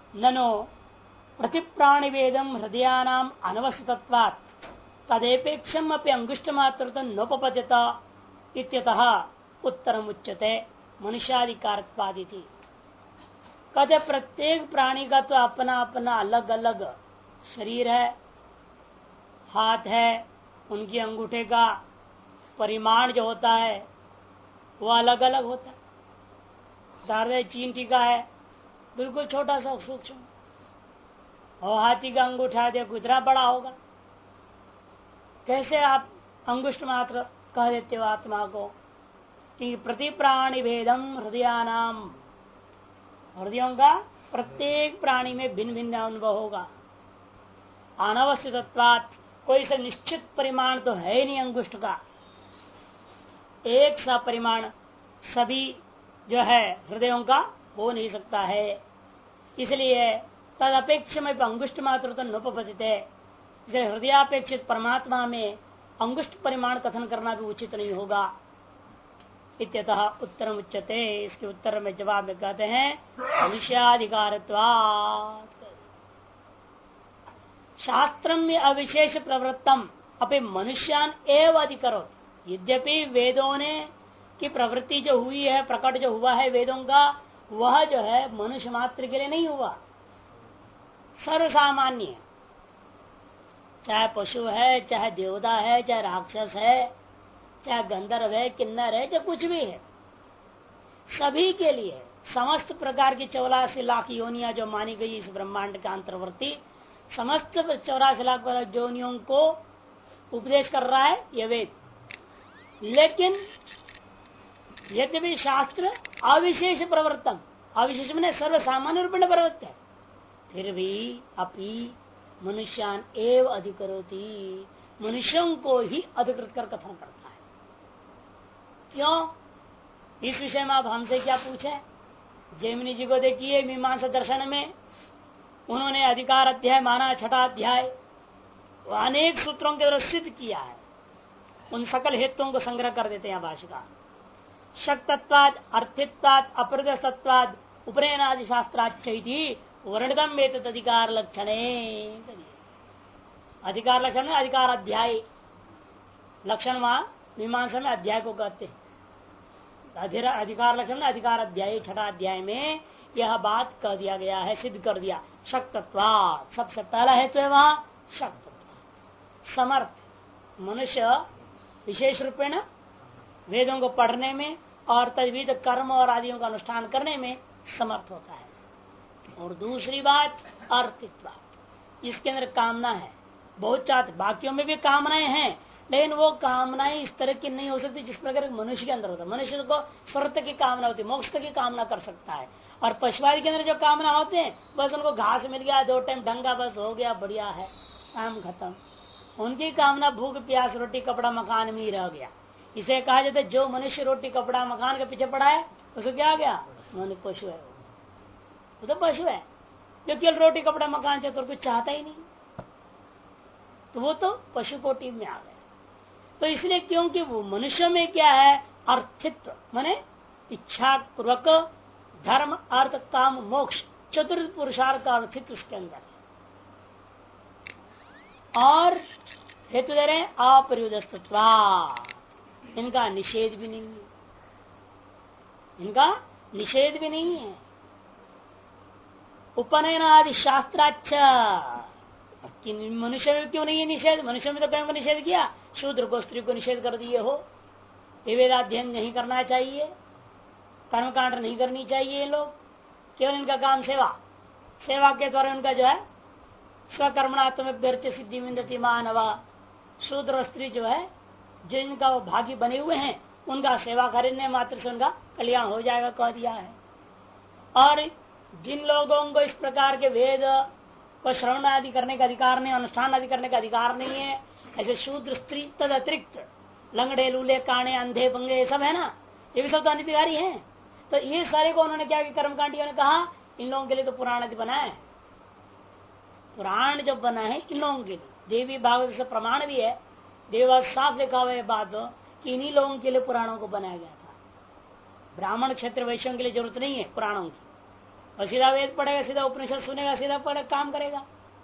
ननो प्रतिप्राणि वेदम हृदयानाम अनवस्थितत्वात् तदेपेक्षम अपि अंगुष्ठमात्र नोपपद्यत इत्यतः उत्तरम उच्यते मनुष्याधिकारत्वादिति। कहते प्रत्येक प्राणी का तो अपना अपना अलग अलग शरीर है, हाथ है, उनके अंगूठे का परिमाण जो होता है वो अलग अलग होता है। दार्दे चीन टीका है बिल्कुल छोटा सा सूक्ष्म, और हाथी का अंगूठा देखो इतना बड़ा होगा। कैसे आप अंगुष्ठ मात्र कह देते हो आत्मा को? कि प्रति प्राणी भेदम हृदयानाम, हृदयों का प्रत्येक प्राणी में भिन्न भिन्न अनुभव होगा। अनवस्थितत्वात्, कोई सा निश्चित परिमाण तो है ही नहीं अंगुष्ठ का, एक सा परिमाण सभी जो है हृदयों का हो नहीं सकता है। इसलिए तद अपेक्ष में अंगुष्ठ मात्र तो नोपपतित है, इसलिए हृदयापेक्षित परमात्मा में अंगुष्ठ परिमाण कथन करना भी उचित नहीं होगा। इत्यतः उत्तरम उच्यते, इसके उत्तर में जवाब में कहते हैं मनुष्याधिकारत्वात्। शास्त्रम में अविशेष प्रवृत्तम अपे मनुष्यान एव अधिकरोत। यद्यपि वेदों ने की प्रवृत्ति जो हुई है, प्रकट जो हुआ है वेदों का, वह जो है मनुष्य मात्र के लिए नहीं हुआ, सर्वसामान्य। चाहे पशु है, चाहे देवता है, चाहे राक्षस है, चाहे गंधर्व है, किन्नर है, चाहे कुछ भी है, सभी के लिए समस्त प्रकार की 84 लाख योनियां जो मानी गई इस ब्रह्मांड का अंतर्वर्ती, समस्त 84 लाख योनियों को उपदेश कर रहा है यह वेद। लेकिन यद्यपि शास्त्र अविशेष प्रवर्तन, अविशेष में सर्वसामान्य रूप में प्रवृत्त है, फिर भी अपि मनुष्यान एव अधिकरोति, मनुष्यों को ही अधिकृत कर कथन करता है। क्यों? इस विषय में आप हमसे क्या पूछे? जैमिनी जी को देखिए, मीमांसा दर्शन में उन्होंने अधिकार अध्याय माना, छठा अध्याय, अनेक सूत्रों के द्वारा सिद्ध किया है। उन सकल हेतुओं को संग्रह कर देते हैं भाषिका। शक्तत्वाद, अर्थित्वाद, अप्रदत्वाद, उपनयनादि शास्त्राच्चैति वर्णगम वेतत अधिकार लक्षणे। अधिकार लक्षण में अधिकार अध्याय, लक्षण वहां मीमांसा में अध्याय को कहते हैं। अधिकार लक्षण में अधिकार अध्याय छठा अध्याय में यह बात कह दिया गया है, सिद्ध कर दिया। शक्तत्वाद सबसे पहला हेतु है वहां शक्तत्वाद, समर्थ। मनुष्य विशेष रूपेण वेदों को पढ़ने में और तद्विध कर्म और आदियों का अनुष्ठान करने में समर्थ होता है। और दूसरी बात अर्थित्व, इसके अंदर कामना है। बहुत चाहते, बाकियों में भी कामनाएं हैं, लेकिन वो कामनाएं इस तरह की नहीं हो सकती जिस प्रकार मनुष्य के अंदर होता है। मनुष्य को स्वर्ग की कामना होती है, मोक्ष की कामना कर सकता है। और पशुवादी के अंदर जो कामना होते हैं, बस उनको घास मिल गया, 2 टाइम ढंगा, बस हो गया, बढ़िया है, काम खत्म। उनकी कामना भूख प्यास रोटी कपड़ा मकान में ही रह गया। इसे कहा जाता है जो मनुष्य रोटी कपड़ा मकान के पीछे पड़ा है उसको क्या आ गया? पशु है, वो तो पशु है। जो केवल रोटी कपड़ा मकान से तो कुछ चाहता ही नहीं, तो वो तो पशु कोटि में आ गया। तो इसलिए क्योंकि वो मनुष्य में क्या है? अर्थित्व, माने इच्छा पूर्वक धर्म अर्थ काम मोक्ष चतुर्थ पुरुषार्थ का अर्थित्व उसके अंदर है। और हेतु दे रहे हैं अपरियुदस्तत्वा, इनका निषेध भी नहीं है, इनका निषेध भी नहीं है। उपनयनादि शास्त्राच्च, मनुष्य में क्यों नहीं है निषेध? मनुष्य में तो कहीं को निषेध किया, शूद्र को स्त्री को निषेध कर दिए हो, ये वेदाध्ययन नहीं करना चाहिए, कर्मकांड नहीं करनी चाहिए। लोग केवल इनका काम सेवा, सेवा के द्वारा उनका जो है स्वकर्मणात्मक सिद्धि मिंदति मानवा, शूद्र स्त्री जो है जिनका वो भागी बने हुए हैं, उनका सेवा करने मात्र से उनका कल्याण हो जाएगा कह दिया है। और जिन लोगों को इस प्रकार के वेद को श्रवण आदि करने का अधिकार नहीं, अनुष्ठान आदि करने का अधिकार नहीं है, ऐसे शूद्र स्त्री तद अतिरिक्त लंगड़े लूले काने अंधे बंगे ये सब है ना, ये भी सब तो अनधिकारी है। तो ये सारे को उन्होंने क्या, कर्मकांडियों ने कहा इन लोगों के लिए तो पुराण आदि बना है। पुराण जब बना है इन लोगों के लिए, देवी भागवत से प्रमाण भी है, देवा साफ लिखा हुआ है बात कि इन्हीं लोगों के लिए पुराणों को बनाया गया था। ब्राह्मण क्षेत्र वैश्यों के लिए जरूरत नहीं है पुराणों की, और सीधा वेद पढ़ेगा, सीधा उपनिषद सुनेगा, सीधा पढ़े काम करेगा।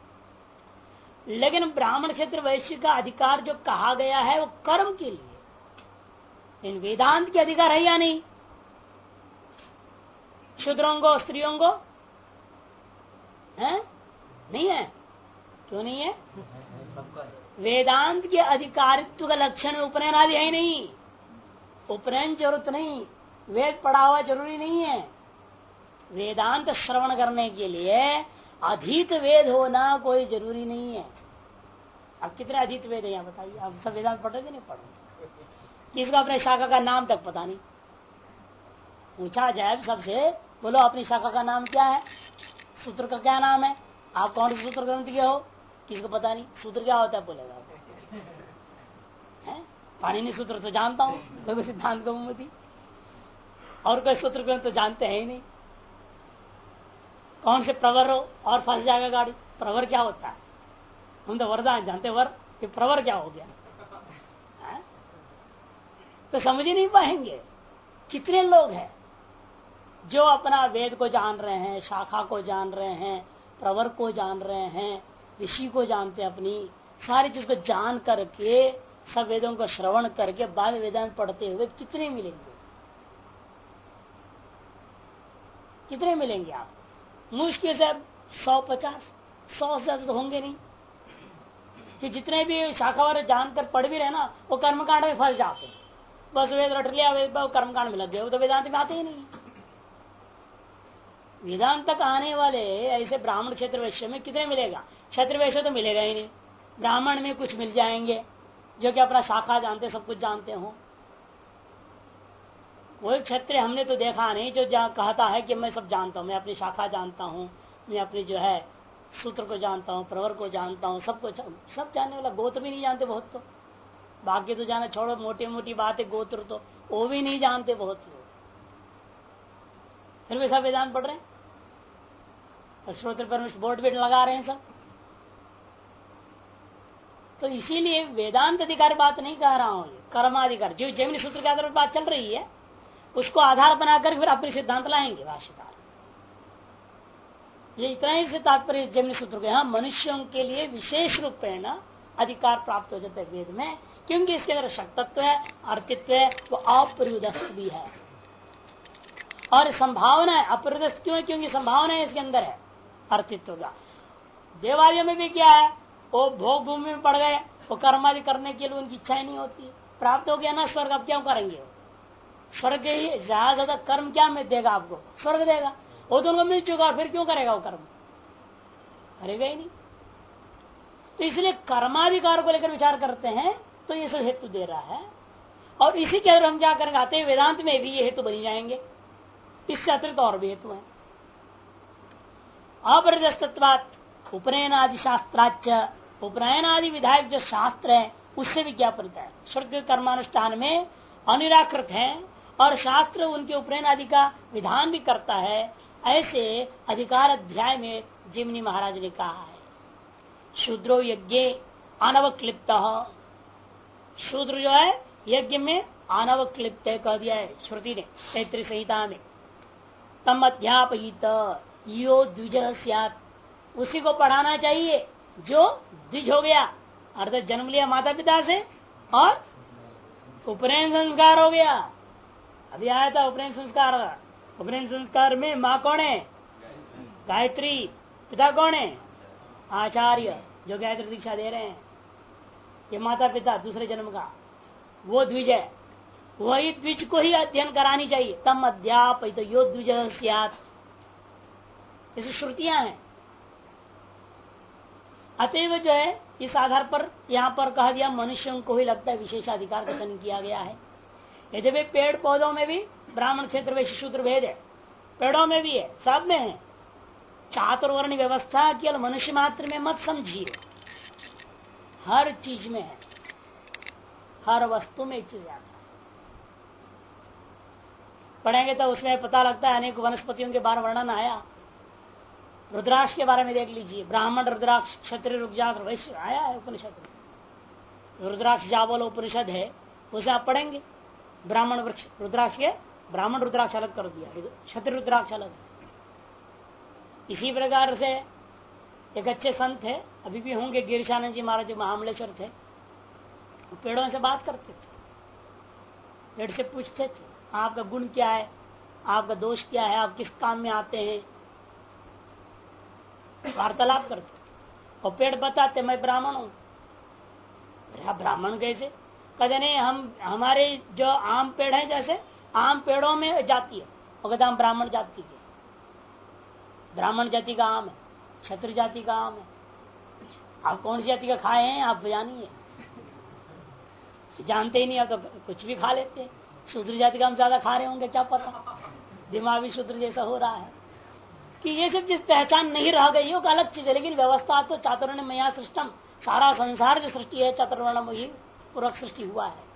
लेकिन ब्राह्मण क्षेत्र वैश्य का अधिकार जो कहा गया है वो कर्म के लिए, इन वेदांत के अधिकार है या नहीं? शूद्रों को स्त्रियों को है? नहीं है। क्यों नहीं है? वेदांत के अधिकारित्व का लक्षण उपनयन आदि है ही नहीं। उपनयन जरूरत नहीं, वेद पढ़ा हुआ जरूरी नहीं है। वेदांत श्रवण करने के लिए अधीत वेद होना कोई जरूरी नहीं है। अब कितने अधीत वेद है यहाँ बताइए? आप सब वेदांत पढ़ोगे नहीं? पढ़ो। किसको अपने शाखा का नाम तक पता नहीं? पूछा जाए सबसे, बोलो अपनी शाखा का नाम क्या है, सूत्र का क्या नाम है, आप कौन से सूत्र ग्रंथ के हो? किसको पता नहीं। सूत्र क्या होता है बोलेगा है? पाणिनि सूत्र तो जानता हूँ, कोई सिद्धांत कौमुदी, और कोई सूत्र ग्रंथ तो जानते हैं ही नहीं। कौन से प्रवर हो और फंस जाएगा गाड़ी। प्रवर क्या होता है? हम तो वरदान जानते, वर कि प्रवर क्या हो गया है? तो समझ ही नहीं पाएंगे। कितने लोग हैं जो अपना वेद को जान रहे हैं, शाखा को जान रहे हैं, प्रवर को जान रहे हैं, ऋषि को जानते हैं, अपनी सारी चीज को जान करके सब वेदों को श्रवण करके बाद वेदांत पढ़ते हुए कितने मिलेंगे? कितने मिलेंगे आप? मुश्किल से 150, 100 से ज्यादा तो होंगे नहीं। कि जितने भी शाखा वाले जानकर पढ़ भी रहे ना, वो कर्मकांड में फंस जाते। बस वेद रट लिया, वेद कर्मकांड में लग गए, वो तो वेदांत में आते ही नहीं। वेदांत तक आने वाले ऐसे ब्राह्मण क्षेत्र वैश्य में कितने मिलेगा? क्षेत्र वैश्य तो मिलेगा ही नहीं। ब्राह्मण में कुछ मिल जाएंगे जो कि अपना शाखा जानते, सब कुछ जानते हो। वो क्षेत्र हमने तो देखा नहीं जो कहता है कि मैं सब जानता हूँ, मैं अपनी शाखा जानता हूँ, मैं अपनी जो है सूत्र को जानता हूँ, प्रवर को जानता हूँ, सबको सब जानने वाला। गोत्र भी नहीं जानते बहुत, तो बाकी तो जाना छोड़ो, मोटी मोटी बात है, गोत्र तो वो भी नहीं जानते बहुत लोग, फिर भी सब वेदांत पढ़ रहे हैं और श्रोत्र पर बोर्ड भी लगा रहे हैं सब। तो इसीलिए वेदांत अधिकार बात नहीं कह रहा हूं, कर्माधिकार जो जमीन सूत्र के आधार पर बात चल रही है उसको आधार बनाकर फिर अपने सिद्धांत लाएंगे भाष्यकार। ये इतना ही से तात्पर्य जमीन सूत्र के, हाँ मनुष्यों के लिए विशेष रूप में ना अधिकार प्राप्त हो जाता है वेद में, क्योंकि इसके अंदर शक्तत्व है, अर्थित्व है, वो अप्रयुदस्त भी है और संभावना है। अप्रयुदस्त क्यों है? क्योंकि संभावना है इसके अंदर है अर्थित्व का। देवालयों में भी क्या है, वो भोग भूमि में पड़ गए, वो कर्मादि करने के लिए उनकी इच्छाएं नहीं होती, प्राप्त हो गया ना स्वर्ग, अब क्या करेंगे? स्वर्ग ही ज्यादा कर्म क्या में देगा आपको? स्वर्ग देगा। वो तो उनको मिल चुका, फिर क्यों करेगा वो कर्म? करेगा ही नहीं। तो इसलिए कर्माधिकार को लेकर विचार करते हैं तो ये सब हेतु दे रहा है, और इसी के अंदर हम क्या करेंगे, आते वेदांत में भी ये हेतु बनी जाएंगे। इससे अतिरिक्त और भी हेतु है। अपरिदस्तत्वात् उपनयन आदि शास्त्राच, उपनयन आदि विधायक जो शास्त्र है उससे भी क्या परिता है? स्वर्ग कर्मानुष्ठान में अनिराकृत है और शास्त्र उनके उपनयन आदि का विधान भी करता है। ऐसे अधिकार अध्याय में जिमनी महाराज ने कहा है, शूद्रो यज्ञ अनवक्लिप्त, शूद्र जो है यज्ञ में अनवक्लिप्त कह दिया है श्रुति ने तैत्तिरीय संहिता में। तम अध्यापयित यो द्विज स्यात्, उसी को पढ़ाना चाहिए जो द्विज हो गया, अर्थात जन्म लिया माता पिता से और उपनयन संस्कार हो गया। अभी आया था उपनयन संस्कार। उपनयन संस्कार में माँ कौन है? गायत्री। पिता कौन है? आचार्य, जो गायत्री दीक्षा दे रहे हैं। ये माता पिता दूसरे जन्म का, वो द्विज है। वही द्विज को ही अध्ययन करानी चाहिए। तम अध्यापयित यो द्विज स्यात्, ऐसी श्रुतियां हैं। अतएव जो है इस आधार पर यहाँ पर कह दिया मनुष्यों को ही लगता है विशेषाधिकार कथन किया गया है। यद्यपि पेड़ पौधों में भी ब्राह्मण क्षेत्र वैश्य शूद्र भेद है, पेड़ों में भी है, सब में है। चातुर्वर्ण व्यवस्था केवल मनुष्य मात्र में मत समझिए, हर चीज में है, हर वस्तु में एक चीज आता है। पढ़ेंगे तो उसमें पता लगता है, अनेक वनस्पतियों के बारे वर्णन आया। रुद्राक्ष के बारे में देख लीजिए, ब्राह्मण रुद्राक्ष, क्षत्रिय रुद्राक्ष, वैश्य आया है उपनिषद में। रुद्राक्ष जावल उपनिषद है, उसे आप पढ़ेंगे। ब्राह्मण वृक्ष रुद्राक्ष के, ब्राह्मण रुद्राक्ष अलग कर दिया, क्षत्रिय रुद्राक्ष अलग। इसी प्रकार से एक अच्छे संत है, अभी भी होंगे, गिरिशानंद जी महाराज जो महामलेश्वर थे, वो पेड़ों से बात करते थे, पेड़ से पूछते थे आपका गुण क्या है, आपका दोष क्या है, आप किस काम में आते हैं, वार्तालाप करते थे। और पेड़ बताते मैं ब्राह्मण हूं। ब्राह्मण कैसे? कहते नहीं, हमारे जो आम पेड़ है, जैसे आम पेड़ों में जाती है, और कहते हम ब्राह्मण जाति के, ब्राह्मण जाति का आम है, क्षत्रिय जाति का आम है। आप कौन सी जाति का खाए हैं आप जानिए, जानते ही नहीं, आप तो कुछ भी खा लेते हैं। शूद्र जाति का हम ज्यादा खा रहे होंगे, क्या पता, दिमाग भी शूद्र जैसा हो रहा है। कि ये सब जिस पहचान नहीं रह गई वो अलग चीज है, लेकिन व्यवस्था तो चातुर्वर्ण मया सृष्टम, सारा संसार जो सृष्टि है चातुर्वर्ण में ही पूर्वक सृष्टि हुआ है।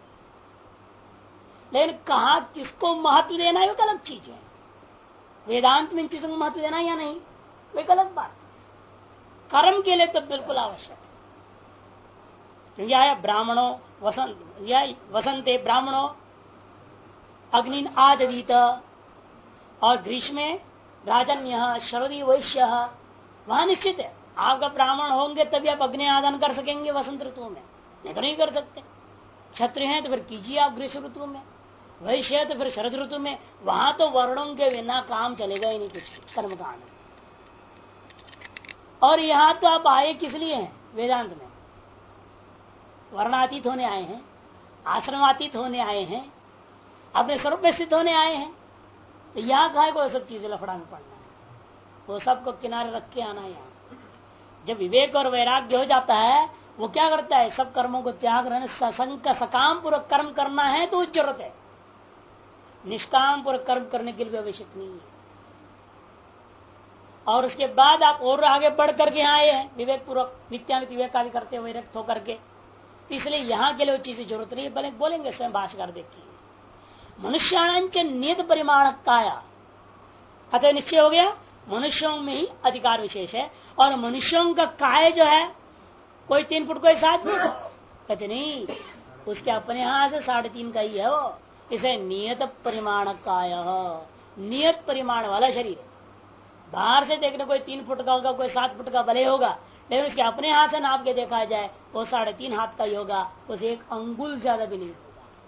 लेकिन कहा किसको महत्व देना है वो अलग चीज है। वेदांत में इन चीजों को महत्व देना या नहीं वो एक अलग बात। कर्म के लिए तो बिल्कुल आवश्यक है, क्योंकि आया ब्राह्मणों वसंते ब्राह्मणों अग्नि आदीत, और ग्रीष्म में राजन्य शरदी वैश्य, वहां निश्चित है आपका ब्राह्मण होंगे तभी आप अग्नि आदान कर सकेंगे वसंत ऋतु में, नहीं तो नहीं कर सकते। क्षत्रिय हैं तो फिर कीजिए आप ग्रीष्म ऋतु में, वैश्य है तो फिर शरद ऋतु में। वहां तो वर्णों के बिना काम चलेगा ही नहीं कुछ कर्मकांड। और यहाँ तो आप आए किस लिए हैं? वेदांत में वर्णातीत होने आए हैं, आश्रमातीत होने आए हैं, अपने स्वरूप में स्थित होने आए हैं। तो यहाँ कहा को सब चीजें लफड़ा में पड़ना है, वो सबको किनारे रख के आना। यहाँ जब विवेक और वैराग्य हो जाता है, वो क्या करता है, सब कर्मों को त्याग रहने, सकाम पूर्वक कर्म करना है तो जरूरत है, निष्काम पूर्वक कर्म करने के लिए आवश्यक नहीं है। और उसके बाद आप और आगे बढ़ करके आए हैं विवेक पूर्वक, नित्यानित्य विवेक आदि करते हुए विरक्त होकर के, तो इसलिए यहाँ के लिए वो चीजें जरूरत नहीं है। बोलेंगे स्वयं भाष्यकार देखिए, मनुष्याणांच नियत परिमाण काया, अतः निश्चय हो गया मनुष्यों में ही अधिकार विशेष है। और मनुष्यों का काय जो है कोई 3 फुट कोई 7 फुट, कहते नहीं, उसके अपने हाथ से 3.5 का ही है वो। इसे नियत परिमाण काय, नियत परिमाण वाला शरीर। बाहर से देखने कोई 3 फुट का होगा, कोई 7 फुट का भले होगा, लेकिन उसके अपने हाथ से नाप के देखा जाए वो 3.5 हाथ का ही होगा, उसे 1 अंगुल ज्यादा भी नहीं होगा।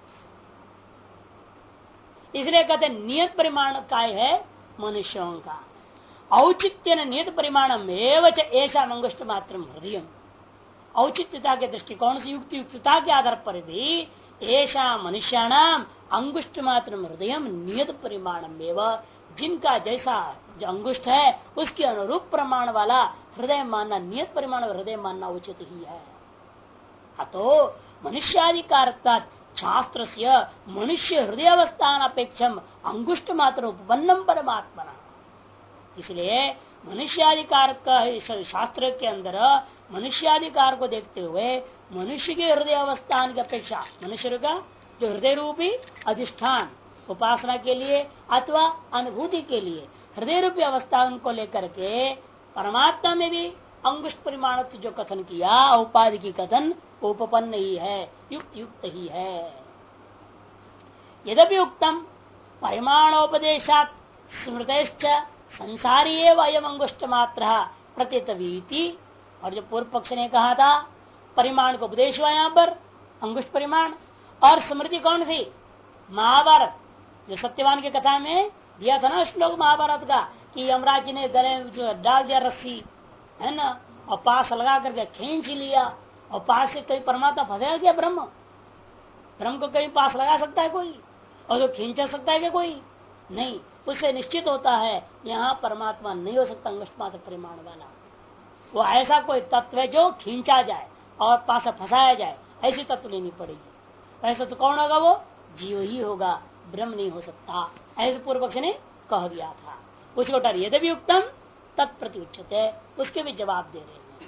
इसलिए कहते नियत परिमाण काय है मनुष्यों का। औचित्य नियत परिमाणम एवं ऐसा मंगुष्ट मात्र हृदय, औचित्यता के दृष्टिकोण से युक्तियुक्तता के आधार पर भी ऐसा मनुष्याणाम अंगुष्ट मात्र हृदय नियत परिमाणम एवं, जिनका जैसा जो अंगुष्ठ है उसके अनुरूप प्रमाण वाला हृदय मानना, नियत परिमाण हृदय मानना उचित ही है। अतो मनुष्याधिकार शास्त्र से मनुष्य हृदय अवस्थान अपेक्षम अंगुष्ठ मात्र उपपन्नम परमात्मा। इसलिए मनुष्याधिकार का शास्त्र के अंदर मनुष्याधिकार को देखते हुए मनुष्य के हृदय अवस्थान की अपेक्षा, मनुष्य का जो हृदय रूपी अधिष्ठान उपासना के लिए अथवा अनुभूति के लिए हृदय रूपी अवस्थान को लेकर के परमात्मा में भी अंगुष्ठ परिमाण जो कथन किया, उपाधि की कथन उपपन्न ही है, युक्त युक्त ही है। यद्यपि उक्तम परिमाणोपदेशात स्मृतश्च संसारी एवं अयम अंगुष्ठ मात्र प्रत्यतवीति। और जो पूर्व पक्ष ने कहा था परिमाण को उपदेश हुआ यहाँ पर अंगुष्ठ परिमाण, और स्मृति कौन सी? महाभारत, जो सत्यवान की कथा में दिया था ना श्लोक महाभारत का, कि यमराज जी ने गले जो डाल दिया रस्सी है ना, और पास लगा करके खींच लिया, और पास से कहीं परमात्मा फंसेगा क्या? ब्रह्म को कहीं पास लगा सकता है कोई? और जो खींच सकता है क्या कोई? नहीं। उससे निश्चित होता है यहाँ परमात्मा नहीं हो सकता अंगुष्ठ मात्र परिमाण वाला। वो ऐसा कोई तत्व है जो खींचा जाए और पास फंसाया जाए, ऐसी तत्व लेनी पड़ेगी। ऐसा तो कौन होगा? वो जीव ही होगा, ब्रह्म नहीं हो सकता, ऐसे पूर्व पक्ष ने कह दिया था। उसको उठा यद्यपि उत्तम तत्प्रति उच्चते, उसके भी जवाब दे रहे हैं।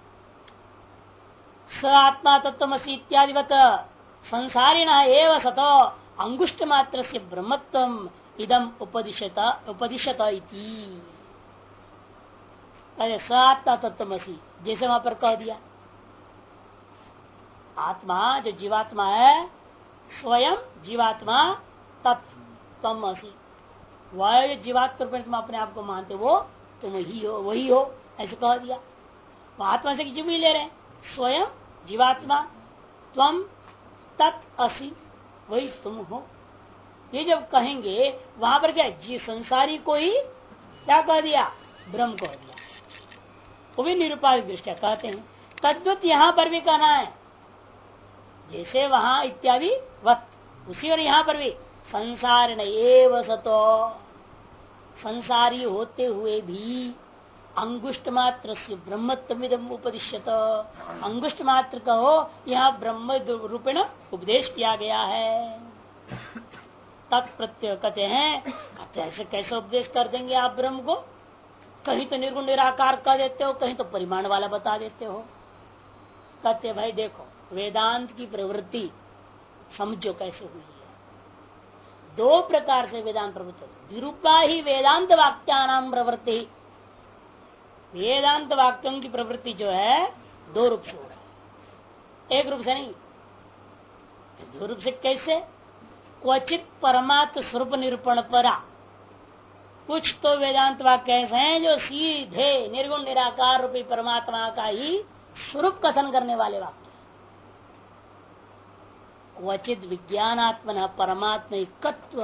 स आत्मा तत्वमसि इत्यादिवत संसारिण एव सतो अंगुष्ठ मात्र से ब्रह्मत्वम इदम उपदिशत इति। स आत्मा तत्वमसि, जैसे वहां पर कह दिया आत्मा जो जीवात्मा है, स्वयं जीवात्मा तत्वमसि, वह जीवात्मा तुम अपने आप को मानते वो तुम ही हो, वही हो, ऐसे कह दिया। वो आत्मा से किसी भी ले रहे हैं, स्वयं जीवात्मा, त्वम तत् असि, वही तुम हो। ये जब कहेंगे वहां पर क्या जी संसारी को ही क्या कह दिया, ब्रह्म कह दिया, वो भी निरुपाधिक दृष्टिया कहते हैं। तद्वत यहां पर भी कहना है, जैसे वहां इत्यादि वत, उसी और यहां पर भी संसार न एव सतो, संसारी होते हुए भी अंगुष्ट मात्र से ब्रह्मत्वमिदम उपदिश्यत, अंगुष्ट मात्र कहो यहाँ ब्रह्म रूपेण उपदेश किया गया है। तत्प्रत्यय कहते हैं, ऐसे कैसे उपदेश कर देंगे आप ब्रह्म को, कहीं तो निर्गुण निराकार कह देते हो, कहीं तो परिमाण वाला बता देते हो। कहते भाई देखो वेदांत की प्रवृत्ति समझो कैसे हुई है। दो प्रकार से वेदांत प्रवृत्ति, विरूपा ही वेदांत वाक्यानाम प्रवृत्ति, वेदांत वाक्यों की प्रवृत्ति जो है दो रूप से हो रहा है, एक रूप से नहीं। दो रूप से कैसे, क्वचित परमात्म स्वरूप निरूपण परा, कुछ तो वेदांत वाक्य ऐसे हैं जो सीधे निर्गुण निराकार रूपी परमात्मा का ही स्वरूप कथन करने वाले वाक्य। क्वचित विज्ञानात्मन परमात्म एकत्व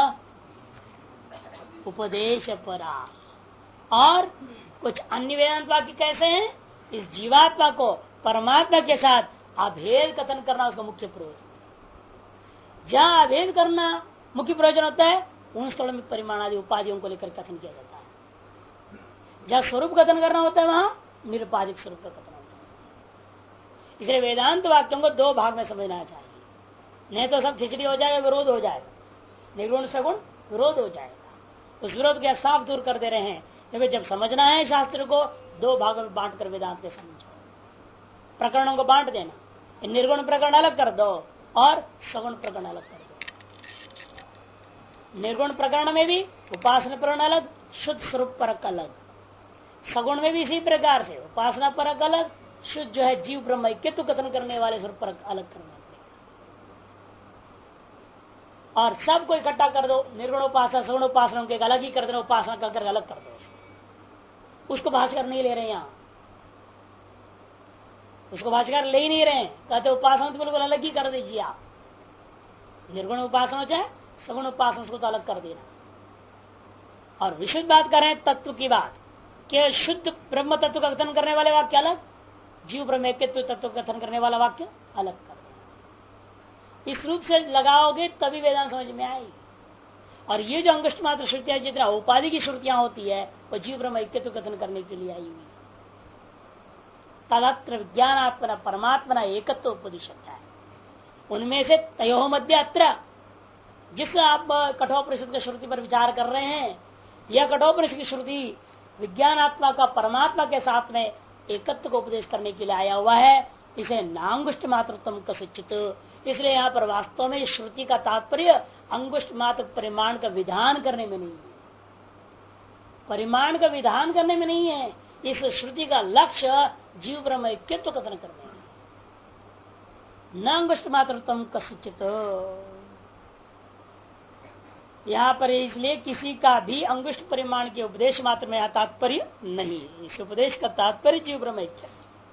उपदेश परा, और कुछ अन्य वेदांत वाक्य कैसे हैं, इस जीवात्मा को परमात्मा के साथ अभेद कथन करना उसका मुख्य प्रयोजन। जहां अभेद करना मुख्य प्रयोजन होता है उन स्थलों में परिमाण आदि उपाधियों को लेकर कथन किया जाता है। जहां स्वरूप कथन करना होता है वहां निरुपाधिक स्वरूप का कथन होता है। इसलिए वेदांत वाक्यों को दो भाग में समझना चाहिए, नहीं तो सब खिचड़ी हो जाएगा, विरोध हो जाएगा, निर्गुण सगुण विरोध हो जाएगा। उस विरोध को साफ दूर कर दे रहे हैं। क्योंकि जब समझना है शास्त्र को दो भागों में बांट कर वेदांत के समझो, प्रकरणों को बांट देना, निर्गुण प्रकरण अलग कर दो और सगुण प्रकरण अलग कर दो। निर्गुण प्रकरण में भी उपासना प्रकरण अलग, शुद्ध स्वरूप परक अलग। सगुण में भी इसी प्रकार से उपासना परक अलग, शुद्ध जो है जीव ब्रह्म ऐक्यत्व कथन करने वाले स्वरूप परक अलग करना पड़ेगा। और सबको इकट्ठा कर दो, निर्गुण उपासना सगुण उपासना के अलग ही कर देना, उपासना कर अलग कर दो, उसको भाष्यकार नहीं ले रहे। यहाँ उसको भाष्यकार ले ही नहीं रहे, कहते उपासना तो बिल्कुल अलग ही कर दीजिए आप, निर्गुण उपासना चाहे सगुण उपासना उसको तो अलग कर देना। और विशुद्ध बात कर रहे हैं तत्व की बात, कि शुद्ध ब्रह्म तत्व का कथन करने वाले वाक्य अलग, जीव ब्रह्म एकत्व तत्व का कथन करने वाला वाक्य अलग कर देना। इस रूप से लगाओगे तभी वेदांत समझ में आएगी। और ये जो अंगुष्ठ मात्र श्रुतियां जितना उपाधि की श्रुतियां होती है वो जीव ब्रह्म ऐक्यत्व कथन करने के लिए आई हुई। तदत्र विज्ञानात्मना परमात्मना एकत्व उपदिशत है, उनमें से तयो मध्य अत्र, जिस आप कठोपनिषद की श्रुति पर विचार कर रहे हैं, यह कठोपनिषद की श्रुति विज्ञानात्मा का परमात्मा के साथ में एकत्व को उपदेश करने के लिए आया हुआ है। इसे नांगुष्ठ मात्रत्म कसिचित, इसलिए यहाँ पर वास्तव में श्रुति का तात्पर्य अंगुष्ठ मात्र परिमाण का विधान करने में नहीं है, परिमाण का विधान करने में नहीं है। इस श्रुति का लक्ष्य जीव ब्रह्म ऐक्यत्व कथन करने में, न अंगुष्ठ मात्रत्म कसिचित। यहाँ पर इसलिए किसी का भी अंगुष्ठ परिमाण के उपदेश मात्र में तात्पर्य नहीं, इस उपदेश का तात्पर्य जीव ब्रह्म ऐक्यत्व।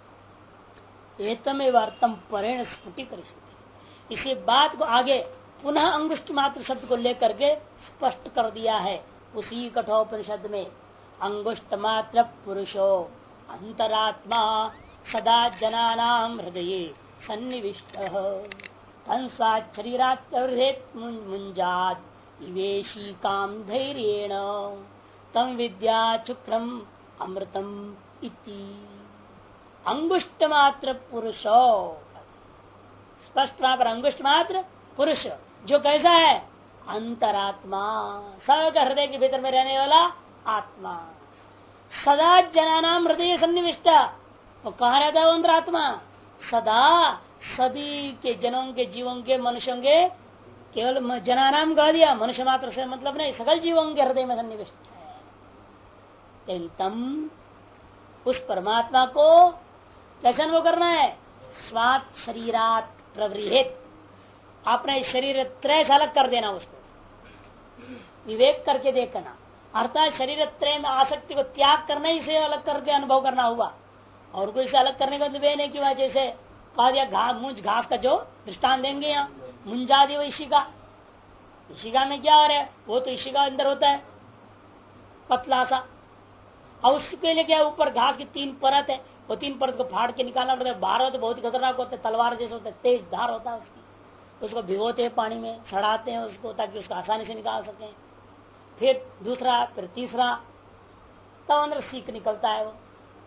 एतमेव अर्थम परेण स्फुटीकरिष्यते, इसी बात को आगे पुनः अंगुष्ठ मात्र शब्द को लेकर के स्पष्ट कर दिया है उसी कठोपनिषद में। अंगुष्ठ मात्र पुरुषो अंतरात्मा सदा जनानां हृदये सन्निविष्टः तन् स्वात् शरीरात् मुञ्जात् इवेशी काम धैर्येण तम विद्या शुक्रम अमृतम इति। अंगुष्ठ मात्र पुरुषो, स्पष्ट वहां पर अंगुष्ठ मात्र पुरुष जो कैसा है, अंतरात्मा, सबका हृदय के भीतर में रहने वाला आत्मा। सदा जनानाम हृदय सन्निविष्ट, वो कहाँ रहता है वो अंतरात्मा, सदा सभी के जनों के जीवों के मनुष्यों के, केवल जनानाम कह दिया, मनुष्य मात्र से मतलब नहीं, सकल जीवों के हृदय में सन्निविष्ट है। तम उस परमात्मा को कैसे वो करना है, स्वात् शरीरात प्रवृहित, अपने शरीर त्रय से अलग कर देना, उसको विवेक करके देखना। अर्थात शरीर त्रय में आसक्ति को त्याग करने ही से अलग करके अनुभव करना हुआ। और कोई से अलग करने का मतलब नहीं कि वह जैसे कहा दिया मुंज घास का जो दृष्टान देंगे यहाँ मुंजादि वो इशिका, इशिका में क्या हो रहा है, वो तो इशिका अंदर होता है पतला सा, और उसके लिए क्या ऊपर घास की 3 परत है, वो 3 परत को फाड़ के निकालना पड़ता है। बाहर तो बहुत ही खतरनाक होता है, तलवार जैसे होता है, तेज धार होता है उसकी, उसको भिगोते हैं पानी में, सड़ाते हैं उसको ताकि उसको आसानी से निकाल सकें। फिर दूसरा, फिर तीसरा, तब अंदर सीख निकलता है वो।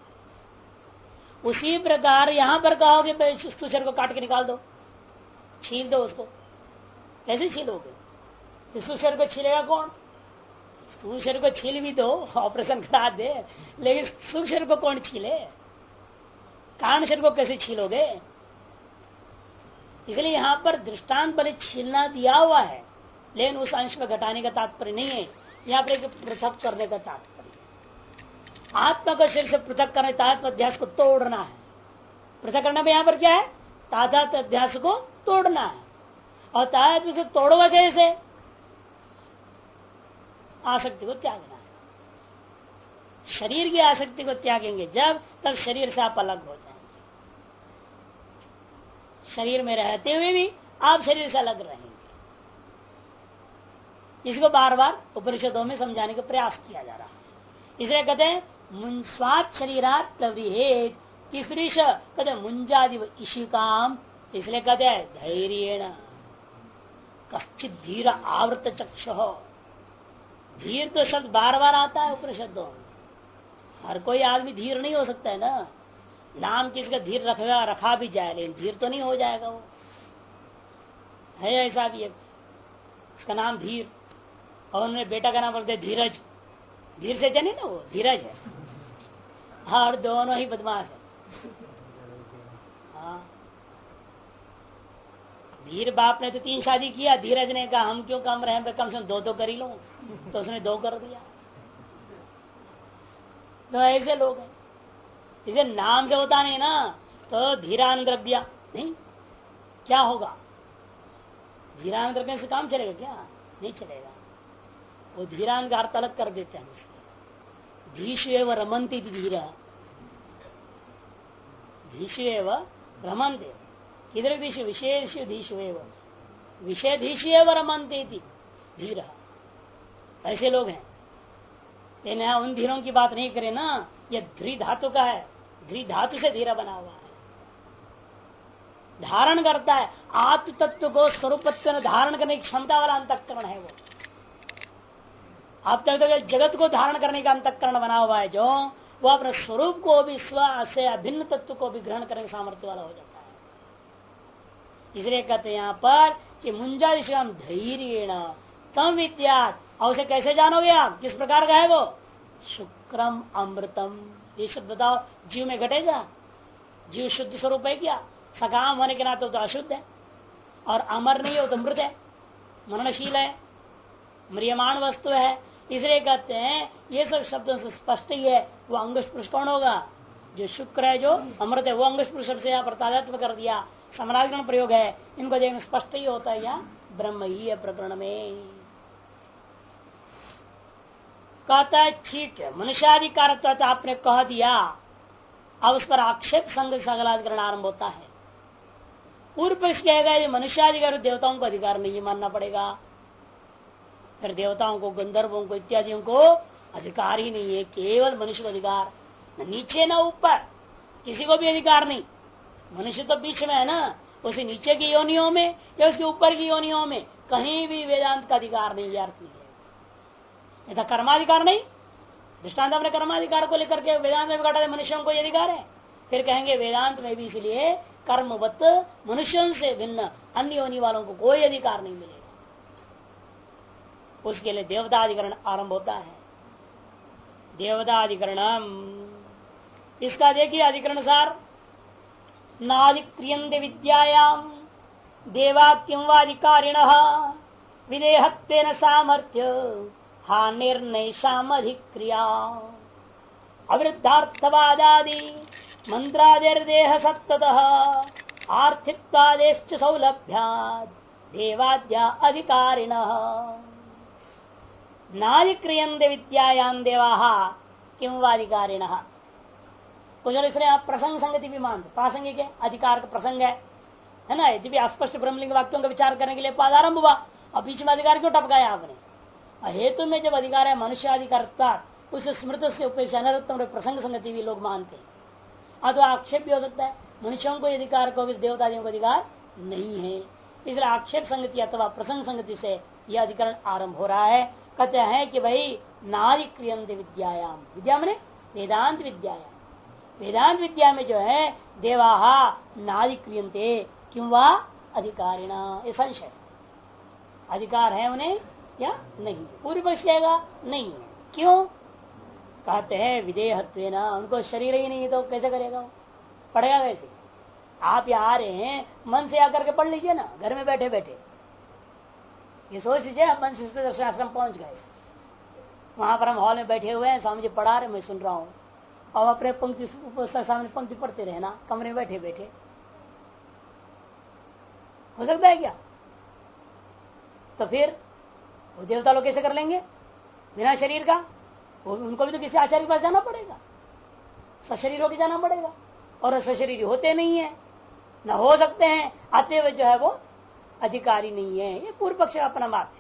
उसी प्रकार यहां पर कहोगे शरीर को काट के निकाल दो, छील दो उसको, कैसे छीलोगे? शरीर को छीलेगा कौन? शरीर को छील भी दो, ऑपरेशन करा दे, लेकिन सूक्ष्म शरीर को कौन छीले? कारण शरीर को कैसे छीलोगे? इसलिए यहां पर दृष्टांत बल छीलना दिया हुआ है, लेकिन उस अंश में घटाने का तात्पर्य नहीं है, यहाँ पर एक पृथक करने का तात्पर्य। आत्मा को शरीर से पृथक करने तादात्म्य अध्यास को तोड़ना है। पृथक करना भी यहाँ पर क्या है? तादात्म्य अध्यास को तोड़ना है। और तादात्म्य से तोड़ोगे कैसे? आसक्ति को त्यागना है। शरीर की आसक्ति को त्यागेंगे जब, तब शरीर से आप अलग हो जाएंगे। शरीर में रहते हुए भी आप शरीर से अलग रहेंगे। इसको बार बार उपनिषदों में समझाने का प्रयास किया जा रहा है। इसलिए कहते हैं मुंस्वात शरीरात प्रवृहेत, तीसरी कहते मुंजादि इशिकाम, इसलिए कहते हैं धैर्येण कश्चित धीर आवृत चक्षु। धीर तो शब्द बार बार आता है उपनिषदों में। हर कोई आदमी धीर नहीं हो सकता है ना, नाम किसका धीर रखा भी जाए, लेकिन धीर तो नहीं हो जाएगा वो, है ऐसा भी है। उसका नाम धीर, और उन्होंने बेटा का नाम बोलते धीरज। धीर से जनी ना, वो धीरज है। हाँ, और दोनों ही बदमाश है। हाँ, धीर बाप ने तो 3 शादी किया, धीरज ने कहा हम क्यों कम रहे, कम से कम 2 कर ही लो, तो उसने 2 कर दिया। तो ऐसे लोग हैं, इसे नाम से होता नहीं ना, तो धीरान द्रव्या नहीं, क्या होगा? धीरान द्रव्य से काम चलेगा क्या? नहीं चलेगा। वो धीरान का अर्थ अलग कर देते हैं। धीशेव रमंती धीरा, धीशेव रमंते, इधर दिश विशेष धीशेव, विषय धीशेव रमंते धीरा, ऐसे लोग हैं। लेकिन उन धीरों की बात नहीं करें ना, ये ध्री धातु का है, ध्री धातु से धीरा बना हुआ है, धारण करता है आत्म तत्व को, स्वरूपत्व धारण करने की क्षमता वाला अंतःकरण है वो। अब तक तो जगत को धारण करने का अंतःकरण बना हुआ है, जो वो अपने स्वरूप को भी स्व से अभिन्न तत्व को भी ग्रहण करने का सामर्थ्य वाला हो जाता है। इसलिए कहते हैं यहाँ पर कि मुंजादिशम धैर्येण तम विद्यात्, और उसे कैसे जानोगे आप? किस प्रकार का है वो? शुक्रम अमृतम। ये सब बताओ, जीव में घटेगा? जीव शुद्ध स्वरूप है क्या? सकाम होने के नाते तो अशुद्ध है, और अमर नहीं हो तो मृत है, मरणशील है, म्रियमाण वस्तु है। इसलिए कहते हैं ये सब शब्दों से स्पष्ट ही है। वो अंगस्पृश कौन होगा? जो शुक्र है, जो अमृत है, वो अंगस्पृश से यहाँ पर तादात्म्य कर दिया, समानाधिकरण प्रयोग है। इनको देखने स्पष्ट ही होता है या ब्रह्म ही है प्रकरण में। कहता है ठीक है, मनुष्याधिकार तो आपने कह दिया, अब उस पर आक्षेप संग सगलाधिकरण आरंभ होता है। पूर्व पक्ष कहेगा ये मनुष्याधिकार देवताओं को अधिकार नहीं मानना पड़ेगा, फिर देवताओं को, गंधर्वों को, इत्यादियों को अधिकार ही नहीं है, केवल मनुष्य को अधिकार, न नीचे न ऊपर, किसी को भी अधिकार नहीं। मनुष्य तो बीच में है ना, उसे नीचे की योनियों में या उसके ऊपर की योनियों में कहीं भी वेदांत का अधिकार नहीं है। यथा कर्माधिकार नहीं, दृष्टांत अपने कर्माधिकार को लेकर के वेदांत में घटा मनुष्यों को यह अधिकार है, फिर कहेंगे वेदांत में भी इसलिए कर्मवत मनुष्यों से भिन्न अन्य योनि वालों को कोई अधिकार नहीं मिलेगा। उसके लिए देवताधिकरण आरंभ होता है। देवताधिकरणम, इसका देखिए अधिकरण सार, नाधिक्रियन्ते विद्यायाम देवाक्यमवाधिकारिण विदेहत्वेन सामर्थ्य हानिर्नैषाम अधिक्रिया अवृद्धार्थवादादि मंत्रादिर्देह सत्ततः आर्थित्वादेश्च सौलभ्यात् देवाद्या अधिकारिणः। नादिक्रियन्ते विद्यायां देवाः किं वाधिकारिण। कुछ इसलिए आप प्रसंग संगति भी मानते, प्रासंगिक है, अधिकार का प्रसंग है ना। यदि भी अस्पष्ट ब्रह्मलिंग वाक्यों का विचार करने के लिए पादारंभ हुआ, अब बीच में अधिकार क्यों टपकाया आपने। हेतु में जब अधिकार है मनुष्याधिकार, उस स्मृत से उपेक्षा अनर्थम प्रसंग संगति भी लोग मानते हैं। अथवा आक्षेप भी हो सकता है मनुष्यों को अधिकार को, देवतादियों को अधिकार नहीं है, इसलिए आक्षेप संगति अथवा प्रसंग संगति से यह अधिकरण आरंभ हो रहा है। कहते हैं कि भाई नादिक्रियन्ते विद्यायाम, विद्या मैंने वेदांत विद्यायाम, वेदांत विद्या में जो है देवाहा नादिक्रियन्ते क्यों वा अधिकारिणा, ये संशय, अधिकार है उन्हें या नहीं। पूर्व पक्ष कहेगा नहीं है, क्यों। कहते हैं विदेहत्वेन, उनको शरीर ही नहीं है तो कैसे करेगा, पढ़ेगा कैसे। आप यहाँ आ रहे हैं, मन से आकर के पढ़ लीजिए ना, घर में बैठे बैठे। ये सोच लीजिए आप मन से दर्शन आश्रम पहुंच गए, वहां पर हम हॉल में बैठे हुए हैं, स्वामी जी पढ़ा रहे, मैं सुन रहा हूँ, और अपने पंक्ति पुस्तक सामने पंक्ति पढ़ते रहे ना, कमरे में बैठे बैठे। हो सकता है क्या। तो फिर वो देवता लोग कैसे कर लेंगे बिना शरीर का। उनको भी तो किसी आचार्य के पास जाना पड़ेगा, सशरीर होकर जाना पड़ेगा, और सशरीर होते नहीं है, न हो सकते हैं, आते हुए जो है वो अधिकारी नहीं है। ये पूर्व पक्ष का अपना बात है।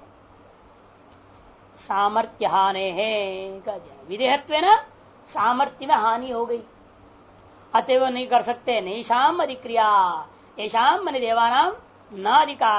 सामर्थ्य हानि है, विदेहत्व न सामर्थ्य में हानि हो गई, अतएव नहीं कर सकते। नहीं शाम अधिक्रिया, ये शाम मन देवानाम न अधिकार।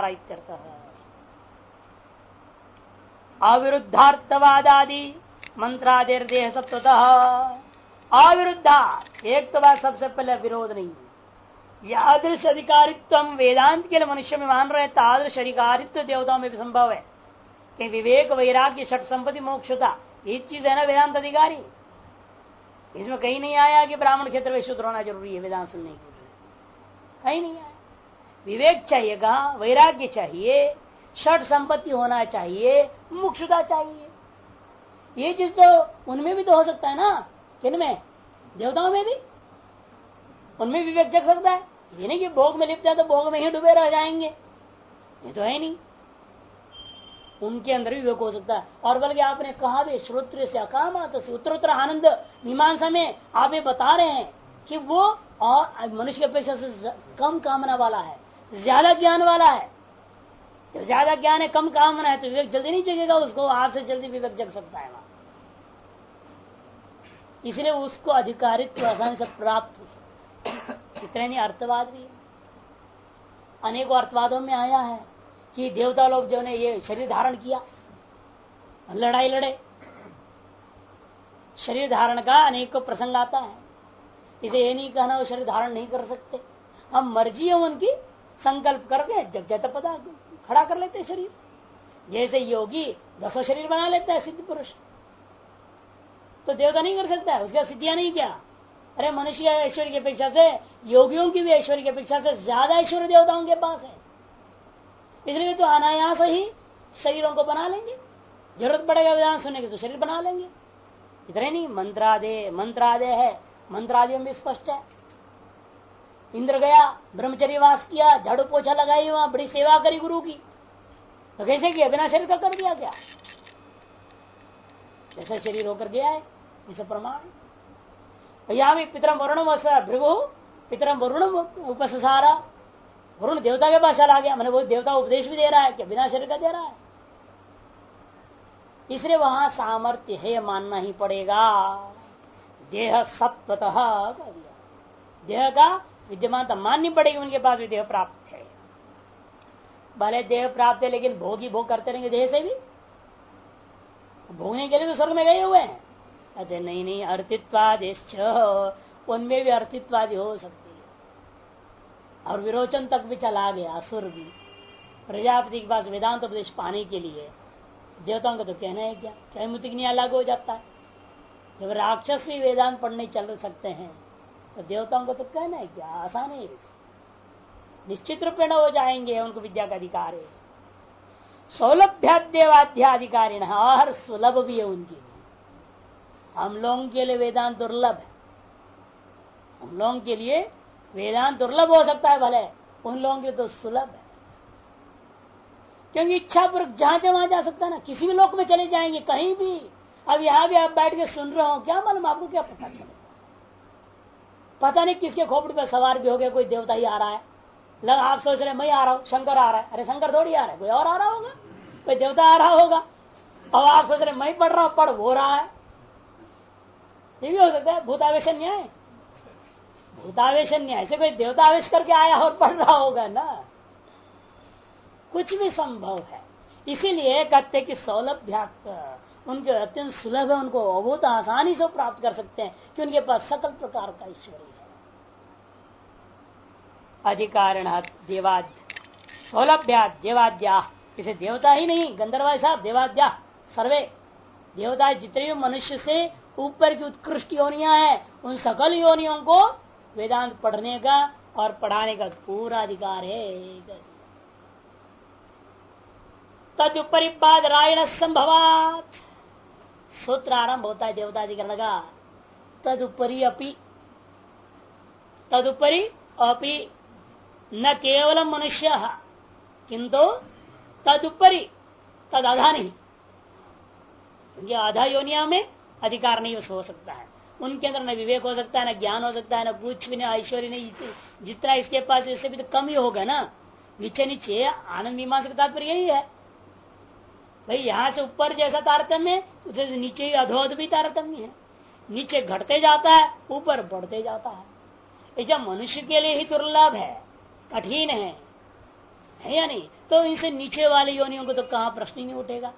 अविरुद्धार्थवादादि मंत्रादेह सत्वतः अविरुद्धा, एक तो बात सबसे पहले विरोध नहीं है। यादृश अधिकारित्व वेदांत के लिए मनुष्य में मान रहे, तादृश अधिकारित्व देवताओं में भी संभव है कि विवेक वैराग्य षट संपत्ति मोक्षता, ये चीज है ना वेदांत अधिकारी। इसमें कहीं नहीं आया कि ब्राह्मण क्षेत्र में शूद्र होना जरूरी है वेदांत सुनने के लिए, कहीं नहीं आया। विवेक चाहिएगा, वैराग्य चाहिए, षट संपत्ति होना चाहिए, मुक्षुता चाहिए। ये चीज तो उनमें भी तो हो सकता है ना, किनमें, देवताओं में भी, उनमें विवेक जग सकता है। ये नहीं कि भोग में लिप्त है तो भोग में ही डूबे रह जाएंगे, ये तो है नहीं, उनके अंदर भी विवेक हो सकता है। और बल्कि आपने कहा भी श्रोत्र से अकामात से उत्तरोत्तर आनंद मीमांसा में आप ये बता रहे हैं कि वो और मनुष्य की अपेक्षा से कम कामना वाला है, ज्यादा ज्ञान वाला है। जब ज्यादा ज्ञान है, कम कामना है, तो विवेक जल्दी नहीं जगेगा उसको, आपसे जल्दी विवेक जग सकता है वहां। इसलिए उसको अधिकारित्व आसानी से प्राप्त हो सकता। इतने नहीं, अर्थवाद भी अनेकों अर्थवादों में आया है कि देवता लोग जो ने ये शरीर धारण किया, लड़ाई लड़े, शरीर धारण का अनेकों प्रसंग आता है। इसे ये नहीं कहना वो शरीर धारण नहीं कर सकते, हम मर्जी है उनकी, संकल्प करके जब जाता पता खड़ा कर लेते शरीर। जैसे योगी 10 शरीर बना लेता है सिद्ध पुरुष, तो देवता नहीं कर सकता है, उसका सिद्धियां नहीं क्या। अरे मनुष्य ऐश्वर्य की अपेक्षा से, योगियों की भी ऐश्वर्य की अपेक्षा से ज्यादा ऐश्वर्य देवताओं के पास है। इसलिए तो अनायास ही शरीरों को बना लेंगे, जरूरत पड़ेगा विधान सुनने की तो शरीर बना लेंगे। इतने नहीं, मंत्रादे है, मंत्रादियों में स्पष्ट है। इंद्र गया, ब्रह्मचर्य वास किया, झाड़ू पोछा लगाई, वहां बड़ी सेवा करी गुरु की, तो कैसे किया, बिना शरीर का कर दिया क्या। जैसा शरीर होकर गया है, इसे प्रमाण। यहाँ भी पितरम वरुणम भृगु पितरम वरुणम उपसारा, वरुण देवता के पास चला गया, मैंने वो देवता उपदेश भी दे रहा है क्या, बिना शरीर का दे रहा है। इसलिए वहां सामर्थ्य है मानना ही पड़ेगा। देह सत्वतः देह का विद्यमानता माननी पड़ेगी, उनके पास भी देह प्राप्त है। भले देह प्राप्त है लेकिन भोग ही भोग करते रहेंगे देह से भी, भोगने के लिए तो स्वर्ग में गए हुए हैं। अरे नहीं, अर्थित्वादिश्च, उनमें भी अर्थित्वादि हो सकती है। और विरोचन तक भी चला गया असुर भी, प्रजापति के पास वेदांत उपदेश पाने के लिए। देवताओं का तो कहना है क्या, कैमुतिक अलग हो जाता है। जब राक्षस भी वेदांत पढ़ने चल सकते हैं तो देवताओं को तो कहना है क्या, आसान है, निश्चित रूप में हो जाएंगे, उनको विद्या का अधिकार है। सौलभ्याद्यवाध्याधिकारी और सुलभ भी है उनकी। हम लोगों के लिए वेदांत दुर्लभ है, हम लोगों के लिए वेदांत दुर्लभ हो सकता है, भले उन लोगों के तो सुलभ है। क्योंकि इच्छा पूर्वक जहां वहां जा सकता है ना, किसी भी लोक में चले जाएंगे कहीं भी। अब यहाँ भी आप बैठ के सुन रहे हो, क्या मालूम आपको क्या पता चलेगा। पता नहीं किसके खोपड़ी पर सवार भी हो गया, कोई देवता ही आ रहा है। लग आप सोच रहे मैं आ रहा हूँ, शंकर आ रहा है। अरे शंकर थोड़ी आ रहा है, कोई और आ रहा होगा, कोई देवता आ रहा होगा। अब आप सोच रहे मैं पढ़ रहा हूँ, पढ़ हो रहा है। ये भी हो सकता है भूतावेश न्याय। भूतावेश न्याय से कोई देवता आवेश करके आया और पढ़ रहा होगा ना, कुछ भी संभव है। इसीलिए कहते कि सौलभ्यात उनके अत्यंत सुलभ है, उनको बहुत आसानी से प्राप्त कर सकते हैं कि उनके पास सकल प्रकार का ईश्वरी है। अधिकारण देवाद्य सौलभ्यात देवाद्या, इसे देवता ही नहीं गंधर्व साहब देवाद्या सर्वे देवता जितने भी मनुष्य से ऊपर की उत्कृष्ट योनियां हैं, उन सकल योनियों को वेदांत पढ़ने का और पढ़ाने का पूरा अधिकार है। तदुपरि रायण संभवात सूत्र आरंभ होता है देवताधिकरण का। तदुपरि अपि न केवल मनुष्य किंतु तदुपरि तद आधा नहीं, ये आधा योनिया में अधिकार नहीं हो सकता है। उनके अंदर न विवेक हो सकता है, न ज्ञान हो सकता है, न कुछ भी, न ऐश्वर्य नहीं। जितना इसके पास इससे भी तो कम ही होगा ना। नीचे नीचे आनंद मीमांसा का तात्पर्य यही है भाई, यहाँ से ऊपर जैसा तारतम्य है उधर से नीचे अधोअध भी तारतम्य है। नीचे घटते जाता है, ऊपर बढ़ते जाता है। ये जब मनुष्य के लिए ही दुर्लभ है, कठिन है या नहीं, तो इनसे नीचे वाले योनियों को तो कहाँ प्रश्न ही नहीं उठेगा।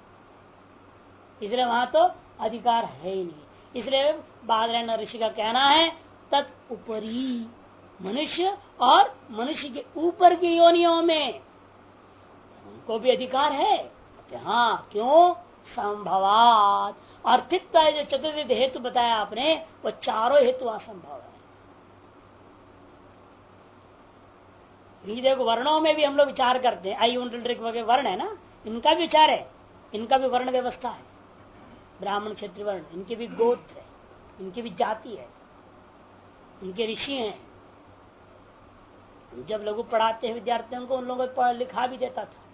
इसलिए वहां तो अधिकार है ही नहीं। इसलिए बादरायण ऋषि का कहना है तत्परी मनुष्य और मनुष्य के ऊपर की योनियों में उनको भी अधिकार है। हाँ, क्यों? संभवात अर्थित जो चतुर्विध हेतु बताया आपने, वो चारों हेतु असंभव है। देखो वर्णों में भी हम लोग विचार करते हैं, आई वगैरह वर्ण है ना, इनका भी विचार है, इनका भी वर्ण व्यवस्था है। ब्राह्मण क्षेत्रीय वर्ण, इनके भी गोत्र है, इनकी भी जाति है, इनके ऋषि हैं। जब लोग पढ़ाते हैं विद्यार्थियों को, उन लोगों को पढ़ लिखा भी देता था,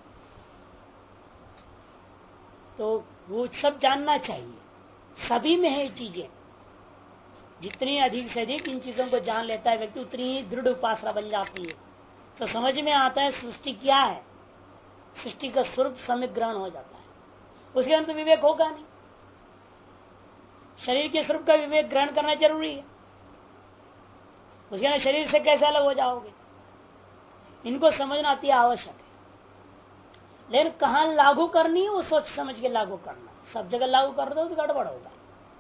तो वो सब जानना चाहिए। सभी में है चीजें, जितनी अधिक से अधिक इन चीजों को जान लेता है व्यक्ति, उतनी ही दृढ़ उपासना बन जाती है। तो समझ में आता है सृष्टि क्या है, सृष्टि का स्वरूप सम्यक ग्रहण हो जाता है। उसके अंदर तो विवेक होगा नहीं। शरीर के स्वरूप का विवेक ग्रहण करना जरूरी है, उसके अंदर शरीर से कैसे अलग हो जाओगे, इनको समझना अति आवश्यक है। लेकिन कहाँ लागू करनी है वो सोच समझ के लागू करना। सब जगह लागू कर दो तो गड़बड़ होगा।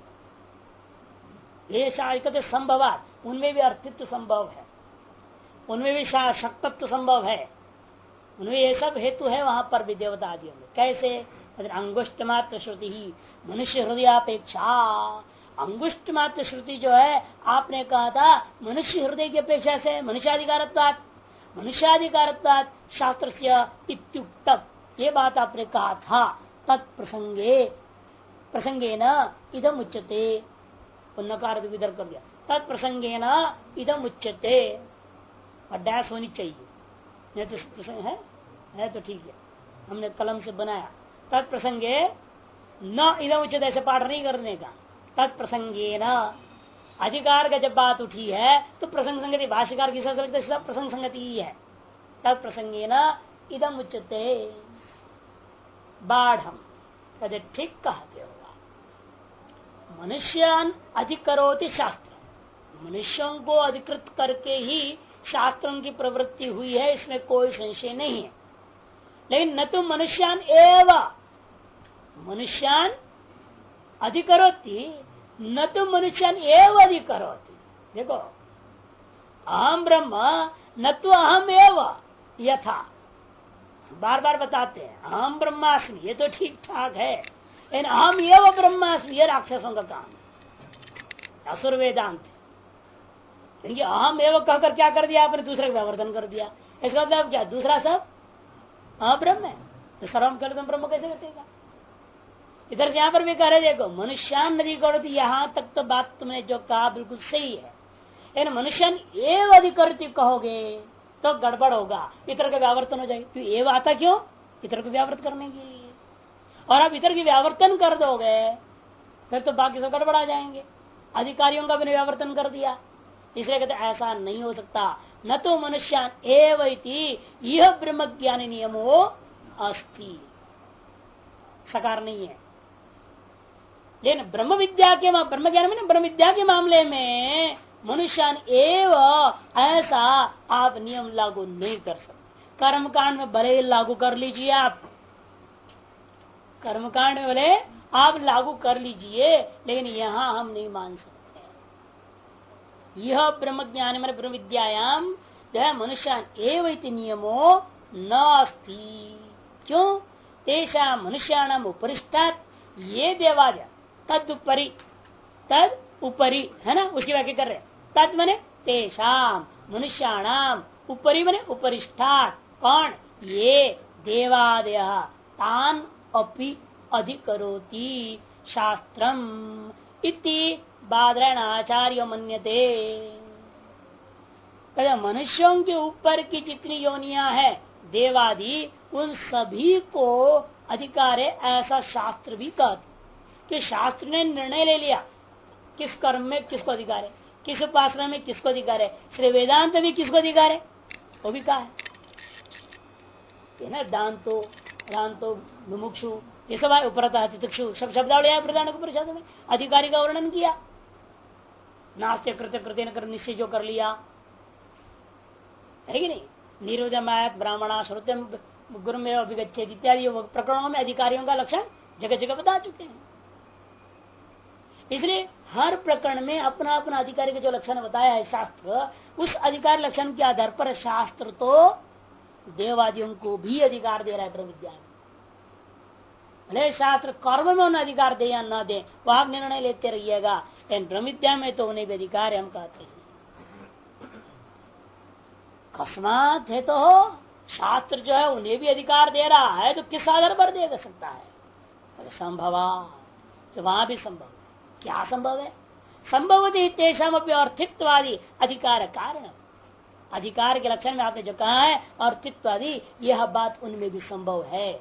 ये कहते संभवात, उनमें भी अर्थित्व संभव है, उनमें भी शक्तत्व संभव है, उनमें ये सब हेतु है वहां पर भी देवता आदियों में। कैसे? अंगुष्ट मात्र श्रुति ही मनुष्य हृदयापेक्षा। अंगुष्ट मात्र श्रुति जो है, आपने कहा था मनुष्य हृदय की अपेक्षा से मनुष्याधिकारत्वात्, मनुष्याधिकारत्वात् शास्त्र से इत्युक्तम्, ये बात आपने कहा था। तत्प्रसंगे प्रसंगे न इदम उच्यते, नकार इधर कर दिया, तत्प्रसंगे न इदम उच्यते, और डैश होनी चाहिए, नहीं तो प्रसंग है तो ठीक है, हमने कलम से बनाया। तत्प्रसंगे न इदम उच्यते, ऐसे पाठ नहीं करने का। तत्प्रसंगे न, अधिकार का जब बात उठी है तो प्रसंग संगति, भाष्यकार की सब प्रसंग संगति ही है। तत्प्रसंगे न इदम उच्यते बाढ़, कदे ठीक कहते होगा। मनुष्यान अधिकरोति शास्त्र, मनुष्यों को अधिकृत करके ही शास्त्रों की प्रवृत्ति हुई है, इसमें कोई संशय नहीं है। लेकिन न तो मनुष्यान एवं मनुष्यान अधिकरोति, न तो मनुष्यान एवं अधिकरोति। देखो, अहम ब्रह्म न तो अहम एवं यथा, बार बार बताते हैं अहम ब्रह्मास्मि, ये तो ठीक ठाक है, लेकिन अहम एवं ब्रह्मास्मि ये राक्षसों का काम है, असुर वेदांत। क्योंकि अहम एवं कहकर क्या कर दिया आपने, दूसरे का व्यावर्धन कर दिया। इसका मतलब क्या, दूसरा सब अब्रह्म है, तो सर्वम कर तुम ब्रह्म कैसे बतेगा। इधर यहाँ पर भी कह रहे, देखो मनुष्यान नदी करो, यहाँ तक तो बात तुमने जो कहा बिल्कुल सही है, लेकिन मनुष्यन एवं अधिकरती कहोगे तो गड़बड़ होगा, इतर का व्यावर्तन हो जाएगा। तो एवं आता क्यों, इतर को व्यावृत करने के लिए। और आप इतर की व्यावर्तन कर दोगे फिर तो बाकी सब गड़बड़ा जाएंगे। अधिकारियों का भी व्यावर्तन कर दिया, इसलिए कहते ऐसा नहीं हो सकता। न तो मनुष्यान एव इति यह ब्रह्म ज्ञानी नियमो अस्ति, सकार नहीं है। लेकिन ब्रह्म विद्या के ब्रह्म ज्ञान में ब्रह्म विद्या के मामले में मनुष्यान एव ऐसा आप नियम लागू नहीं कर सकते। कर्मकांड में भले लागू कर लीजिए, आप कर्मकांड में भले आप लागू कर लीजिए, लेकिन यहां हम नहीं मान सकते। यह ब्रह्म ज्ञान में ब्रह्म विद्यायाम जो है मनुष्यान एव इति नियमो नास्ति। क्यों? तेषा मनुष्याणाम उपरिष्टात् ये देवादय तद ऊपरी है ना, उसकी व्याख्या कर रहे। तद मने तेषाम मनुष्याणाम, ऊपरी मने उपरिष्ठात्, कौन? ये देवादय तान अपि अधिकरोति शास्त्रम इति बादरायणाचार्य मन्यते। मनुष्यों के ऊपर की जितनी योनियां है देवादि, उन सभी को अधिकार है ऐसा शास्त्र भी कहते। कि शास्त्र ने निर्णय ले लिया किस कर्म में किसको अधिकार है, किस उपासना में किसको अधिकार है, श्री वेदांत में किसको अधिकार है वो भी कहा है ना। दांतो दांतो मुमुक्षु ये सब उपरता तितिक्षु सब शब्दावली है प्रधान परिषद में, अधिकारी का वर्णन किया। नास्त्य कृत्य कृत्य न कर निश्चय जो कर लिया है कि नहीं। निरुदमायत ब्राह्मणा श्रुत्यम गुरु में अभिगच्छेद इत्यादि प्रकरणों में अधिकारियों का लक्षण जगह जगह बता चुके हैं। इसलिए हर प्रकरण में अपना अपना अधिकारी का जो लक्षण बताया है शास्त्र, उस अधिकार लक्षण के आधार पर शास्त्र तो देवादियों को भी अधिकार दे रहा है ब्रह्म विद्या में। भले शास्त्र कर्म में उन्हें अधिकार दे या न दे, वो आप निर्णय लेते रहिएगा, लेकिन ब्रह्म विद्या में तो उन्हें भी अधिकार हम कहते हैं। अकस्मात है तो शास्त्र जो है उन्हें भी अधिकार दे रहा है, तो किस आधार पर दे सकता है? संभवा, तो वहां भी संभव। क्या संभव है? संभवती तेषाम अपनी अर्थित्वादि अधिकार कारण, अधिकार के लक्षण में आपने जो कहा है अर्थित्वादि, यह बात उनमें भी संभव है।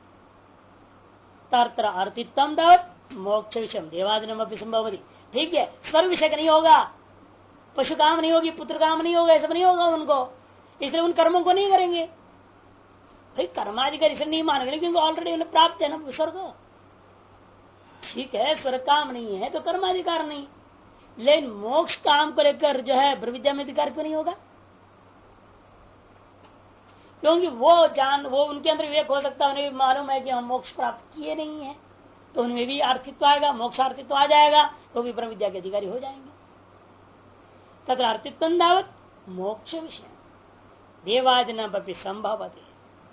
तत्र अर्थित्वम दवत मोक्ष विषय देवादिनम भी संभवती। ठीक है, स्वर्ग विषय नहीं होगा, पशु काम नहीं होगी, पुत्र काम नहीं होगा, सब नहीं होगा उनको, इसलिए उन कर्मों को नहीं करेंगे। भाई कर्माधिकारी से नहीं मानेंगे क्योंकि ऑलरेडी उन्हें प्राप्त है ना स्वर्ग। ठीक है, स्वर्ग काम नहीं है तो कर्माधिकार नहीं, लेकिन मोक्ष काम को लेकर जो है ब्रह्म विद्या में अधिकार क्यों नहीं होगा? क्योंकि वो उनके अंदर विवेक हो सकता है, उन्हें भी मालूम है कि हम मोक्ष प्राप्त किए नहीं है, तो उनमें भी आर्थित्व आएगा, मोक्षार्थित्व आ जाएगा, तो भी ब्रह्म विद्या के अधिकारी हो जाएंगे। तथा आर्थित्व दावत मोक्ष विषय देवादिना पपि संभवते।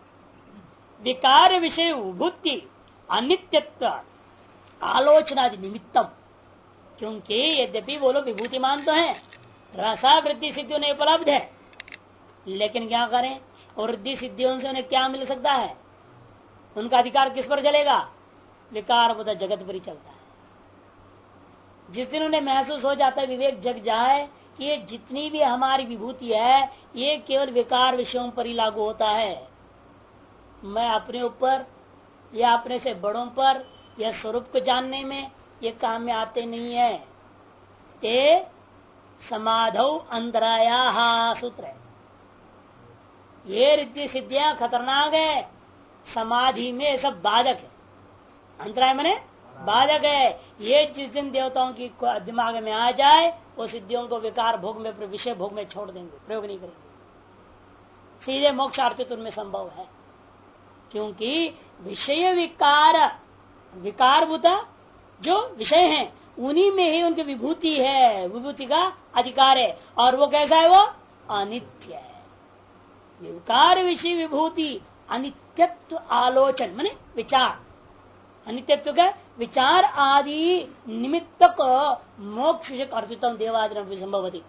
विकार विषय उभूति अनित्यत्व आलोचनादि निमित्तम, क्योंकि यद्यपि वो लोग विभूतिमान तो है, रसावृद्धि सिद्धि उन्हें उपलब्ध है, लेकिन क्या करें, वृद्धि सिद्धियों से उन्हें क्या मिल सकता है? उनका अधिकार किस पर चलेगा? विकार बोधा जगत पर ही चलता है। जिस दिन उन्हें महसूस हो जाता है, विवेक जग जाए कि ये जितनी भी हमारी विभूति है ये केवल विकार विषयों पर ही लागू होता है, मैं अपने ऊपर या अपने से बड़ों पर या स्वरूप को जानने में ये काम में आते नहीं है। ते समाधौ अंतराया सूत्र है। ये रिद्धि सिद्धियां खतरनाक है, समाधि में सब बाधक है। अंतराय मने बाधक है। ये जिस दिन देवताओं की दिमाग में आ जाए वो सिद्धियों को विकार भोग में, विषय भोग में छोड़ देंगे, प्रयोग नहीं करेंगे, सीधे मोक्षार्थित्व उनमें संभव है। क्योंकि विषय विकारभूता जो विषय हैं उन्हीं में ही उनकी विभूति है, विभूति का अधिकार है। और वो कैसा है? वो अनित्य है। विकार विषय विभूति अनित्यत्व आलोचन माने विचार, अनित्यत्व का विचार आदि निमित्तक मोक्ष अर्थितम देवादिन संभवती।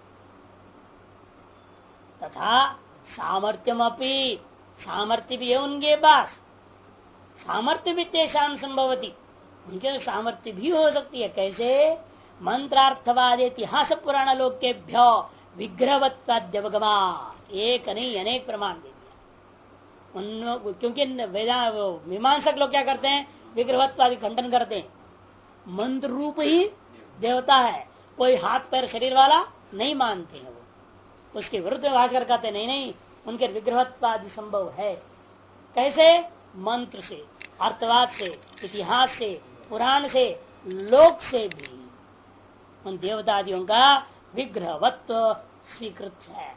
तथा सामर्थ्यम अपनी, सामर्थ्य भी है उनके पास, सामर्थ्य भी तेषाम संभवती, उनके सामर्थ्य भी हो सकती है। कैसे? मंत्रार्थवाद इतिहास पुराण लोक के भ्यो विग्रहवत्वाद्यवगमा, एक नहीं अनेक प्रमाण दे दिया। क्योंकि मीमांसक लोग क्या करते हैं, विग्रहत्वादि खंडन करते हैं, मंत्र रूप ही देवता है, कोई हाथ पैर शरीर वाला नहीं मानते हैं वो। उसके विरुद्ध में भाषकर कहते नहीं नहीं, उनके विग्रहत्वादि संभव है। कैसे? मंत्र से, अर्थवाद से, इतिहास से, पुराण से, लोक से भी उन देवतादियों का विग्रहवत्व स्वीकृत है।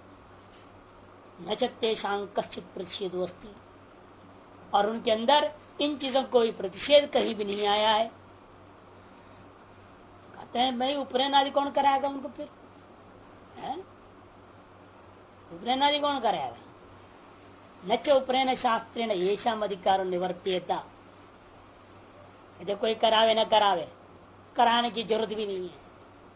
न चेषां कश्चित प्रतिषेध वस्ती, और उनके अंदर इन चीजों कोई प्रतिषेध कहीं भी नहीं आया है। कहते हैं भाई उपनयन आदि कौन कराएगा उनको, फिर उपनयन आदि कौन कराएगा? न च उपनयन शास्त्रेण येषाम अधिकार निवर्त्येता। यदि कोई करावे न करावे, कराने की जरूरत भी नहीं है।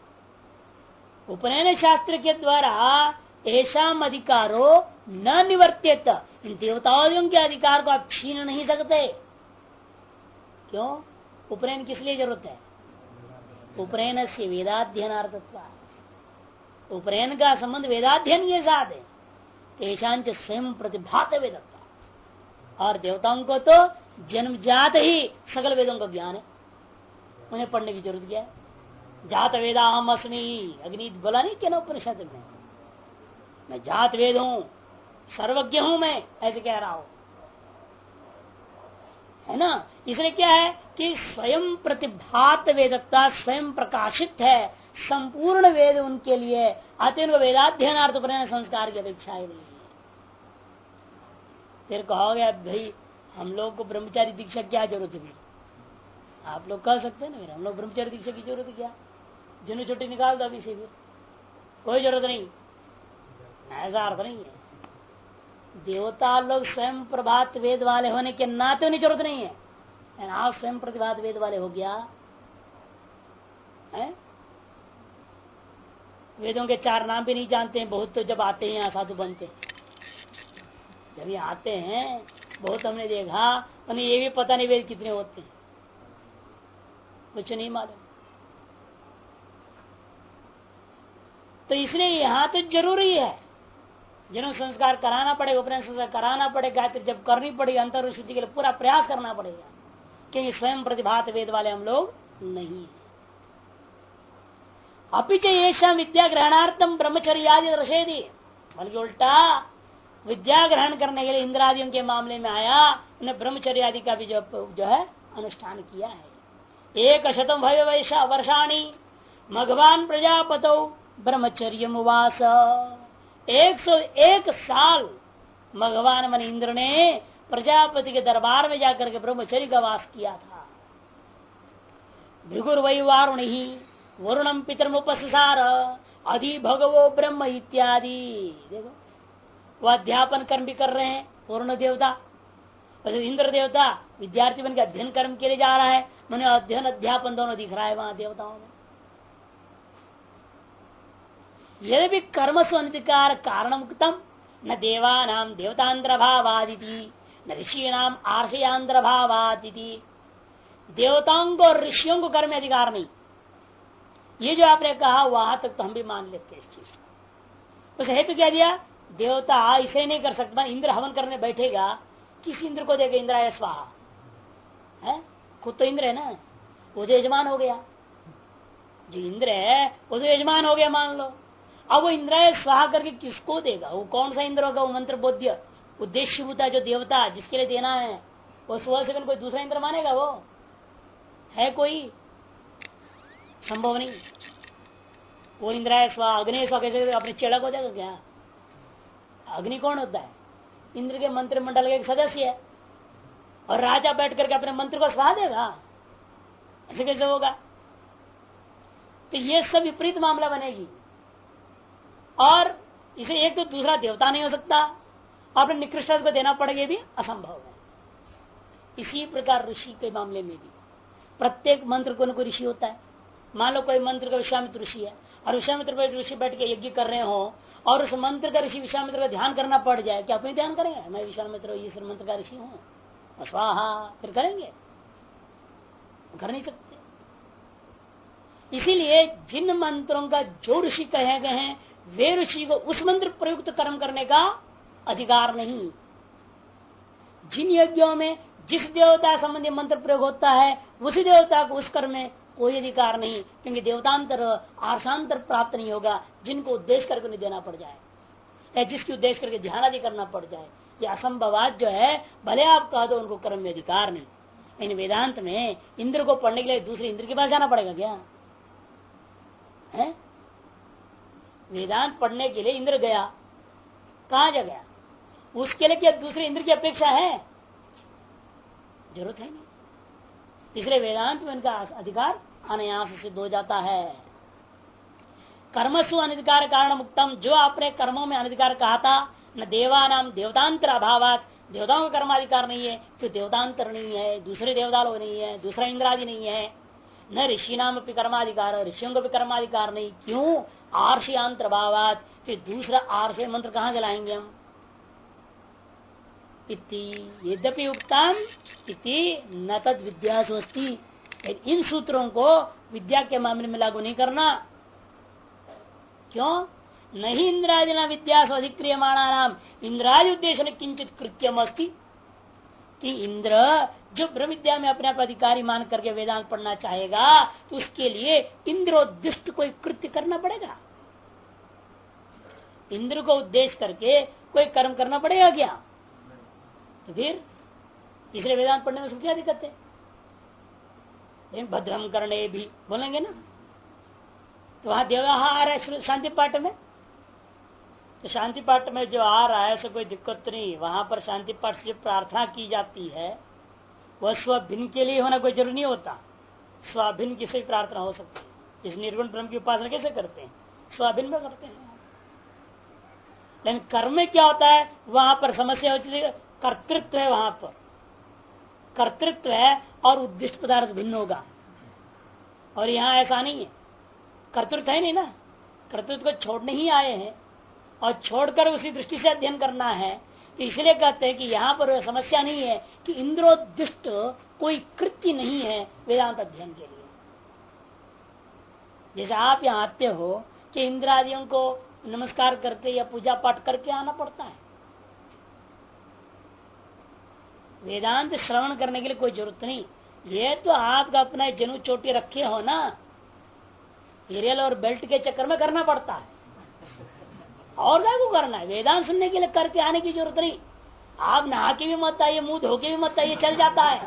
उपनयन शास्त्र के द्वारा ऐसाम अधिकारो न निवर्त्येत, इन देवताओं के अधिकार को आप छीन नहीं सकते। क्यों? उपनयन किस लिए जरूरत है? उपनयन से वेदाध्ययनार्थत्व, उपनयन का संबंध वेदाध्ययन के साथ है। तेषांच स्वयं प्रतिभात वेदत्ता, और देवताओं को तो जन्मजात ही सकल वेदों का ज्ञान है, उन्हें पढ़ने की जरूरत क्या है? जात वेदा हम अस्मि, अग्नि बोला नहीं क्या ना उपनिषद में, मैं जात वेद हूं, सर्वज्ञ हूं मैं, ऐसे कह रहा हूं, है ना। इसलिए क्या है कि स्वयं प्रतिभात वेदत्ता, स्वयं प्रकाशित है संपूर्ण वेद उनके लिए, अतः वेदाध्ययनार्थ उपनयन संस्कार की अपेक्षा ही नहीं है। फिर कहोगे भाई हम लोग को ब्रह्मचारी दीक्षा क्या जरूरत है? आप लोग कह सकते हैं ना, हम लोग ब्रह्मचारी दीक्षा की जरूरत क्या? जिन्हों छुट्टी निकाल दो अभी से, फिर कोई जरूरत नहीं, ऐसा अर्थ नहीं है। देवता लोग स्वयं प्रभात वेद वाले होने के नाते उन्हें जरूरत नहीं है। आप स्वयं प्रतिभात वेद वाले हो गया है? वेदों के 4 नाम भी नहीं जानते हैं बहुत, तो जब आते हैं यहाँ साधु बनते हैं, जब ये आते हैं बहुत हमने देखा, उन्हें ये भी पता नहीं वेद कितने होते हैं, कुछ नहीं मालूम। तो इसलिए यहाँ तो जरूरी है, जिन्हों संस्कार कराना पड़ेगा, उपनयन संस्कार कराना पड़ेगा, गायत्री जब करनी पड़ेगी, अंतर शुद्धि के लिए पूरा प्रयास करना पड़ेगा, क्योंकि स्वयं प्रतिभात वेद वाले हम लोग नहीं है। अपिच येषां विद्या ग्रहणार्थम ब्रह्मचर्यादि रसेदी, बल्कि उल्टा विद्या ग्रहण करने के लिए इंद्रादियों के मामले में आया, उन्हें ब्रह्मचर्यादि का भी जो है अनुष्ठान किया है। 100 भय वैशा वर्षाणी भगवान प्रजापतौ ब्रह्मचर्य उवास, 101 साल भगवान मन इंद्र ने प्रजापति के दरबार में जाकर के ब्रह्मचर्य का वास किया था। भृगुर वै वारुण ही वरुणम पितरमुपसार अधि भगवो ब्रह्म इत्यादि। देखो वह अध्यापन कर्म भी कर रहे हैं वरुण देवता, और इंद्र देवता विद्यार्थी बन के अध्ययन कर्म के लिए जा रहा है, मैंने अध्ययन अध्यापन दोनों दिख रहा है वहां देवताओं में। यदि भी कर्म स्वधिकार कारणमुक्तम न देवानाम देवतांतर भावादिति न ऋषिनाम आर्षयांतर भावादिति, देवताओं को और ऋषियों को कर्म अधिकार नहीं, ये जो आपने कहा वहां तक तो हम भी मान लेते हैं इस चीज को। उस हेतु क्या दिया? देवता इसे नहीं कर सकता, इंद्र हवन करने बैठेगा, किस इंद्र को देगा? इंद्राय स्वाहा है, खुद तो इंद्र है ना, वो तो यजमान हो गया, जो इंद्र है वो तो यजमान हो गया मान लो। अब वो इंद्राय स्वाहा करके किसको देगा? वो कौन सा इंद्र होगा? वो मंत्र बोध्य उद्देश्य होता जो देवता जिसके लिए देना है, वो सुबह से कोई दूसरा इंद्र मानेगा? वो है कोई? संभव नहीं। वो इंद्राय स्वाहा अग्नि स्वाहा कैसे अपने चेला को देगा क्या? अग्नि कौन होता है? इंद्र के मंत्रिमंडल का एक सदस्य है, और राजा बैठ करके अपने मंत्र को स्वाहा देगा? ऐसे कैसे होगा? तो ये सब विपरीत मामला बनेगी, और इसे एक तो दूसरा देवता नहीं हो सकता, और अपने निकृष्ट को देना पड़ेगा भी असंभव है। इसी प्रकार ऋषि के मामले में भी प्रत्येक मंत्र को न कोई ऋषि होता है। मान लो कोई मंत्र का विश्वामित्र ऋषि है, और विश्वामित्र ऋषि बैठ के यज्ञ कर रहे हो, और उस मंत्र का ऋषि विश्वामित्र का ध्यान करना पड़ जाए, क्या अपने ध्यान करेंगे? मैं विश्वामित्र इस मंत्र का ऋषि हूँ स्वाहा, फिर करेंगे? कर नहीं सकते। इसीलिए जिन मंत्रों का जो ऋषि कहे गए हैं वे ऋषि को उस मंत्र प्रयुक्त कर्म करने का अधिकार नहीं। जिन यज्ञों में जिस देवता संबंधी मंत्र प्रयोग होता है उसी देवता को उस कर्म में कोई अधिकार नहीं, क्योंकि देवतांतर आर्षांतर प्राप्त नहीं होगा जिनको उद्देश्य करके नहीं देना पड़ जाए या जिसकी उद्देश्य करके ध्यान आदि करना पड़ जाए। ये असंभवात जो है, भले आप कह दो उनको कर्म में अधिकार नहीं। इन वेदांत में इंद्र को पढ़ने के लिए दूसरे इंद्र के पास जाना पड़ेगा क्या है? वेदांत पढ़ने के लिए इंद्र गया, कहा जा गया? उसके लिए क्या दूसरे इंद्र की अपेक्षा है? जरूरत है नहीं। इसलिए वेदांत में उनका अधिकार अनायास सिद्ध हो जाता है। कर्मसु अनधिकार कारण मुक्तम, जो आपने कर्मों में अनधिकार कहा था, न देवानाम देवतांतर अभावात, देवताओं का कर्माधिकार नहीं है, तो देवतांतर नहीं है, दूसरे देवता लोग नहीं है, दूसरा इंद्रादि नहीं है। न ऋषि नाम अपनी कर्माधिकार, ऋषियों को भी कर्माधिकार नहीं। क्यों? आर्षयांतर भावात, फिर दूसरा आर्षय मंत्र कहाँ चलाएंगे हम? यद्यपि उक्तम इति न तद विद्यास्वस्ति, इन सूत्रों को विद्या के मामले में लागू नहीं करना। क्यों? नहीं इंद्रादिना विद्या अधिक्रियमाणा नाम, इंद्रादि उद्देश्य ने किंचित कृत्यम अस्ति, कि इंद्र जो ब्रह्म विद्या में अपने आप अधिकारी मान करके वेदांत पढ़ना चाहेगा तो उसके लिए इंद्रोद्दिष्ट कोई कृत्य करना पड़ेगा। इंद्र को उद्देश्य करके कोई कर्म करना पड़ेगा क्या? तो फिर इसलिए वेदांत पढ़ने में क्या दिक्कत है? भद्रम करने भी बोलेंगे ना, तो वहां व्यवहार है शांति पाठ में, तो शांति पाठ में जो आ रहा है ऐसा कोई दिक्कत नहीं। वहां पर शांति पाठ से प्रार्थना की जाती है वह स्वभिन्न के लिए होना कोई जरूरी नहीं होता। स्वाभिन्न की से प्रार्थना हो सकती है। इस निर्गुण ब्रह्म की उपासना कैसे करते हैं? स्वाभिन्न में करते हैं। लेकिन कर्म में क्या होता है? वहां पर समस्या होती है, कर्तृत्व है, वहां पर कर्तृत्व है और उद्दिष्ट पदार्थ भिन्न होगा। और यहाँ ऐसा नहीं है, कर्तृत्व है नहीं ना, कर्तृत्व को छोड़ने ही आए हैं और छोड़कर उसी दृष्टि से अध्ययन करना है। तो इसलिए कहते हैं कि यहाँ पर समस्या नहीं है कि इंद्रोद्दिष्ट कोई कृत्य नहीं है वेदांत अध्ययन के लिए। जैसे आप यहाँ आते हो कि इंद्रादियों को नमस्कार करके या पूजा पाठ करके आना पड़ता है। वेदांत श्रवण करने के लिए कोई जरूरत नहीं। ये तो आपका अपना जनु चोटी रखे हो ना, हिरियल और बेल्ट के चक्कर में करना पड़ता है। और क्या को करना है? वेदांत सुनने के लिए करके आने की जरूरत नहीं। आप नहा के भी मत आइए, मुंह धो के भी मत आइए, चल जाता है।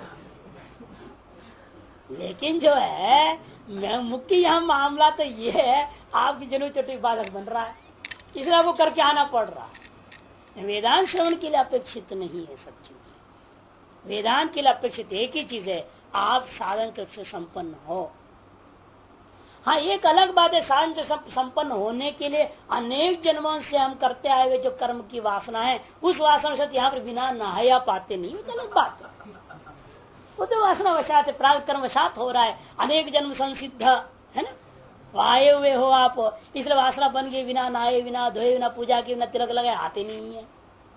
लेकिन जो है मुख्य यहाँ मामला तो ये है, आपकी जनु चोटी बाधक बन रहा है, इसलिए आपको करके आना पड़ रहा है। वेदांत श्रवण के लिए अपेक्षित नहीं है सब चीजें। वेदांत के लिए अपेक्षित एक ही चीज है, आप साधन रूप से संपन्न हो। हाँ, एक अलग बात है, साधन से संपन्न होने के लिए अनेक जन्मों से हम करते आए हुए जो कर्म की वासना है, उस वासना से यहाँ पर बिना नहाया पाते नहीं, वो तो अलग बात है। वो तो वासना वशात है, प्राग कर्म वशात हो रहा है, अनेक जन्म संसिद्ध है ना। आए हुए हो आप, इसलिए वासना बन गई, बिना नहाए, बिना धोए, बिना पूजा के, बिना तिलक लगाए आते नहीं है,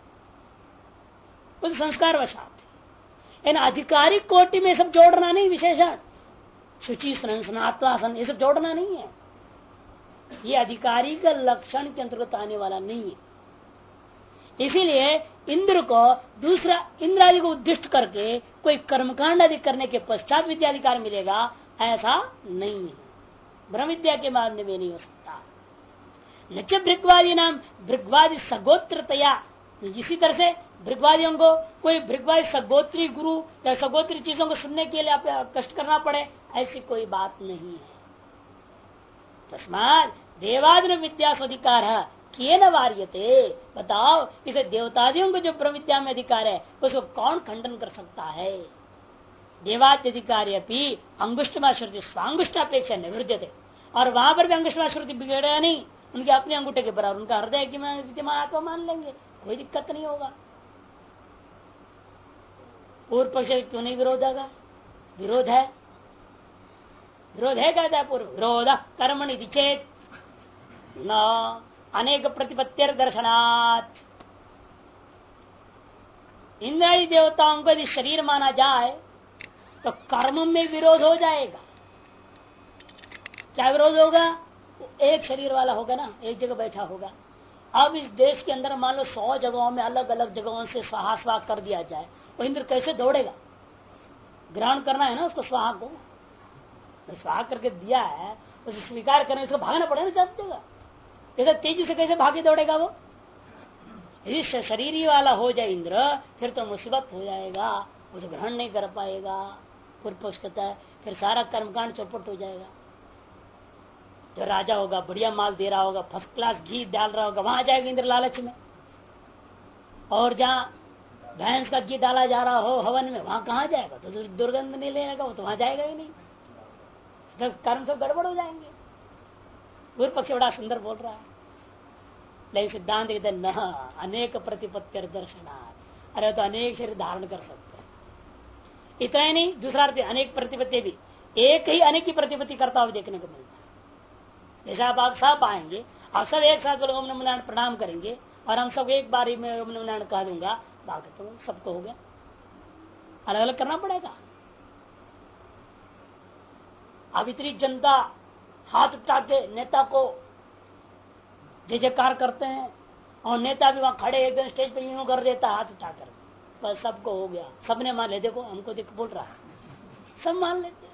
वो संस्कार वशात है। इन आधिकारिक कोटि में सब जोड़ना नहीं, विशेषण शुचि स्नात्वासन ये सब जोड़ना नहीं है। ये अधिकारी का लक्षण के अंतर्गत आने वाला नहीं है। इसीलिए इंद्र को दूसरा इंद्रादि को उद्दिष्ट करके कोई कर्मकांड आदि करने के पश्चात विद्याधिकार मिलेगा, ऐसा नहीं है। ब्रह्म विद्या के मामले में नहीं हो सकता। नच भृगवादी नाम भृगवादी सगोत्रतया, इसी तरह से भृगवादियों को कोई भृगवादी सगोत्री गुरु या सगोत्री चीजों को सुनने के लिए आप कष्ट करना पड़े, ऐसी कोई बात नहीं है। तस्मात् देवादिन विद्या स्वाधिकार किए न वार्यते, बताओ इसे देवतादियों को जो ब्रह्म विद्या में अधिकार है उसको कौन खंडन कर सकता है? देवाद्यधिकारी अपनी अंगुष्ठमा श्रुति स्वांगुष्ठापेक्षा निवृत्त, और वहां पर भी अंगुष्ठमा श्रुति बिगड़ेगा नहीं, उनके अपने अंगूठे के बराबर उनका हृदय कि मैं विद्यमान आत्मा मान लेंगे, कोई दिक्कत नहीं होगा। पूर्व पक्ष क्यों नहीं विरोध होगा? विरोध है, विरोध है, कहता है पूर्व विरोध कर्मणि चेत न अनेक प्रतिपत्तिर दर्शनात्। इंद्रादि देवताओं को यदि शरीर माना जाए तो कर्म में विरोध हो जाएगा। क्या विरोध होगा? एक शरीर वाला होगा ना, एक जगह बैठा होगा। अब इस देश के अंदर मान लो 100 जगहों में अलग अलग जगहों से स्वाहा कर दिया जाए, वो इंद्र कैसे दौड़ेगा? ग्रहण करना है ना उसको, स्वाहा को स्वाहा करके दिया है, उसे स्वीकार करने उसको भागना पड़ेगा ना, देगा। इधर तेजी से कैसे भागे दौड़ेगा वो? यदि शरीर ही वाला हो जाए इंद्र, फिर तो मुसीबत हो जाएगा, वो तो ग्रहण नहीं कर पाएगा। पूर्व पक्ष कहता है फिर सारा कर्मकांड चौपट हो जाएगा। जो राजा होगा, बढ़िया माल दे रहा होगा, फर्स्ट क्लास घी डाल रहा होगा, वहां जाएगा इंद्र लालच में। और जहाँ भैंस का घी डाला जा रहा हो हवन में, वहां कहाँ जाएगा? तो दुर्गंध नहीं लेगा, वो तो वहां जाएगा ही नहीं, तो कर्म सब गड़बड़ हो जाएंगे। पूर्व पक्ष बड़ा सुंदर बोल रहा है, लेकिन सिद्धांत कहते न अनेक प्रतिपत्ति दर्शनार्थ। अरे तो अनेक शरीर धारण कर सकते हैं। इतना ही नहीं, दूसरा अर्थ अनेक प्रतिपत्ति भी, एक ही अनेक की प्रतिपत्ति करता हुआ देखने को मिलता है। जैसा आप सब आएंगे और सब एक साथ ओम नमो नारायण प्रणाम करेंगे, और हम सब एक बारी में ओम नमो नारायण कह दूंगा, बाकी तो सबको हो गया। अलग अलग करना पड़ेगा। अब इतनी जनता हाथ उठाते नेता को जय जयकार करते हैं, और नेता भी वहां खड़े एकदम स्टेज पे यूं कर देता हाथ उठाकर, बस सबको हो गया, सबने मान ले। देखो हमको देख बोल रहा है, सब मान लेते हैं।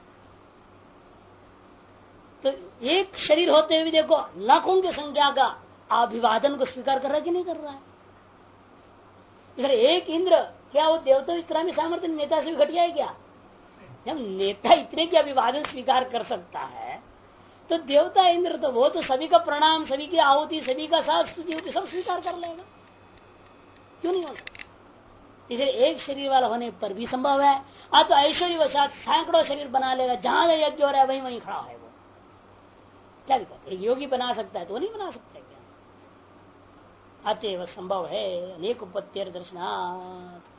तो एक शरीर होते हुए देखो लाखों की संख्या का अभिवादन को स्वीकार कर रहा है कि नहीं कर रहा है? इधर एक इंद्र, क्या वो देवता इतना भी सामर्थ्य नेता से भी घटिया है क्या? जब नेता इतने की अभिवादन स्वीकार कर सकता है, तो देवता इंद्र तो वो तो सभी का प्रणाम, सभी की आहुति, सभी का साथ स्तुति सब स्वीकार कर लेगा, क्यों नहीं हो सकता? इसे एक शरीर वाला होने पर भी संभव है। तो ऐश्वर्य वशात सैकड़ों शरीर बना लेगा, जहां यज्ञ हो रहा है वहीं वहीं खड़ा है वो, क्या दिक्कत? एक योगी बना सकता है तो वो नहीं बना सकता क्या? अतएव संभव है अनेक उपत्तिर दर्शनात्।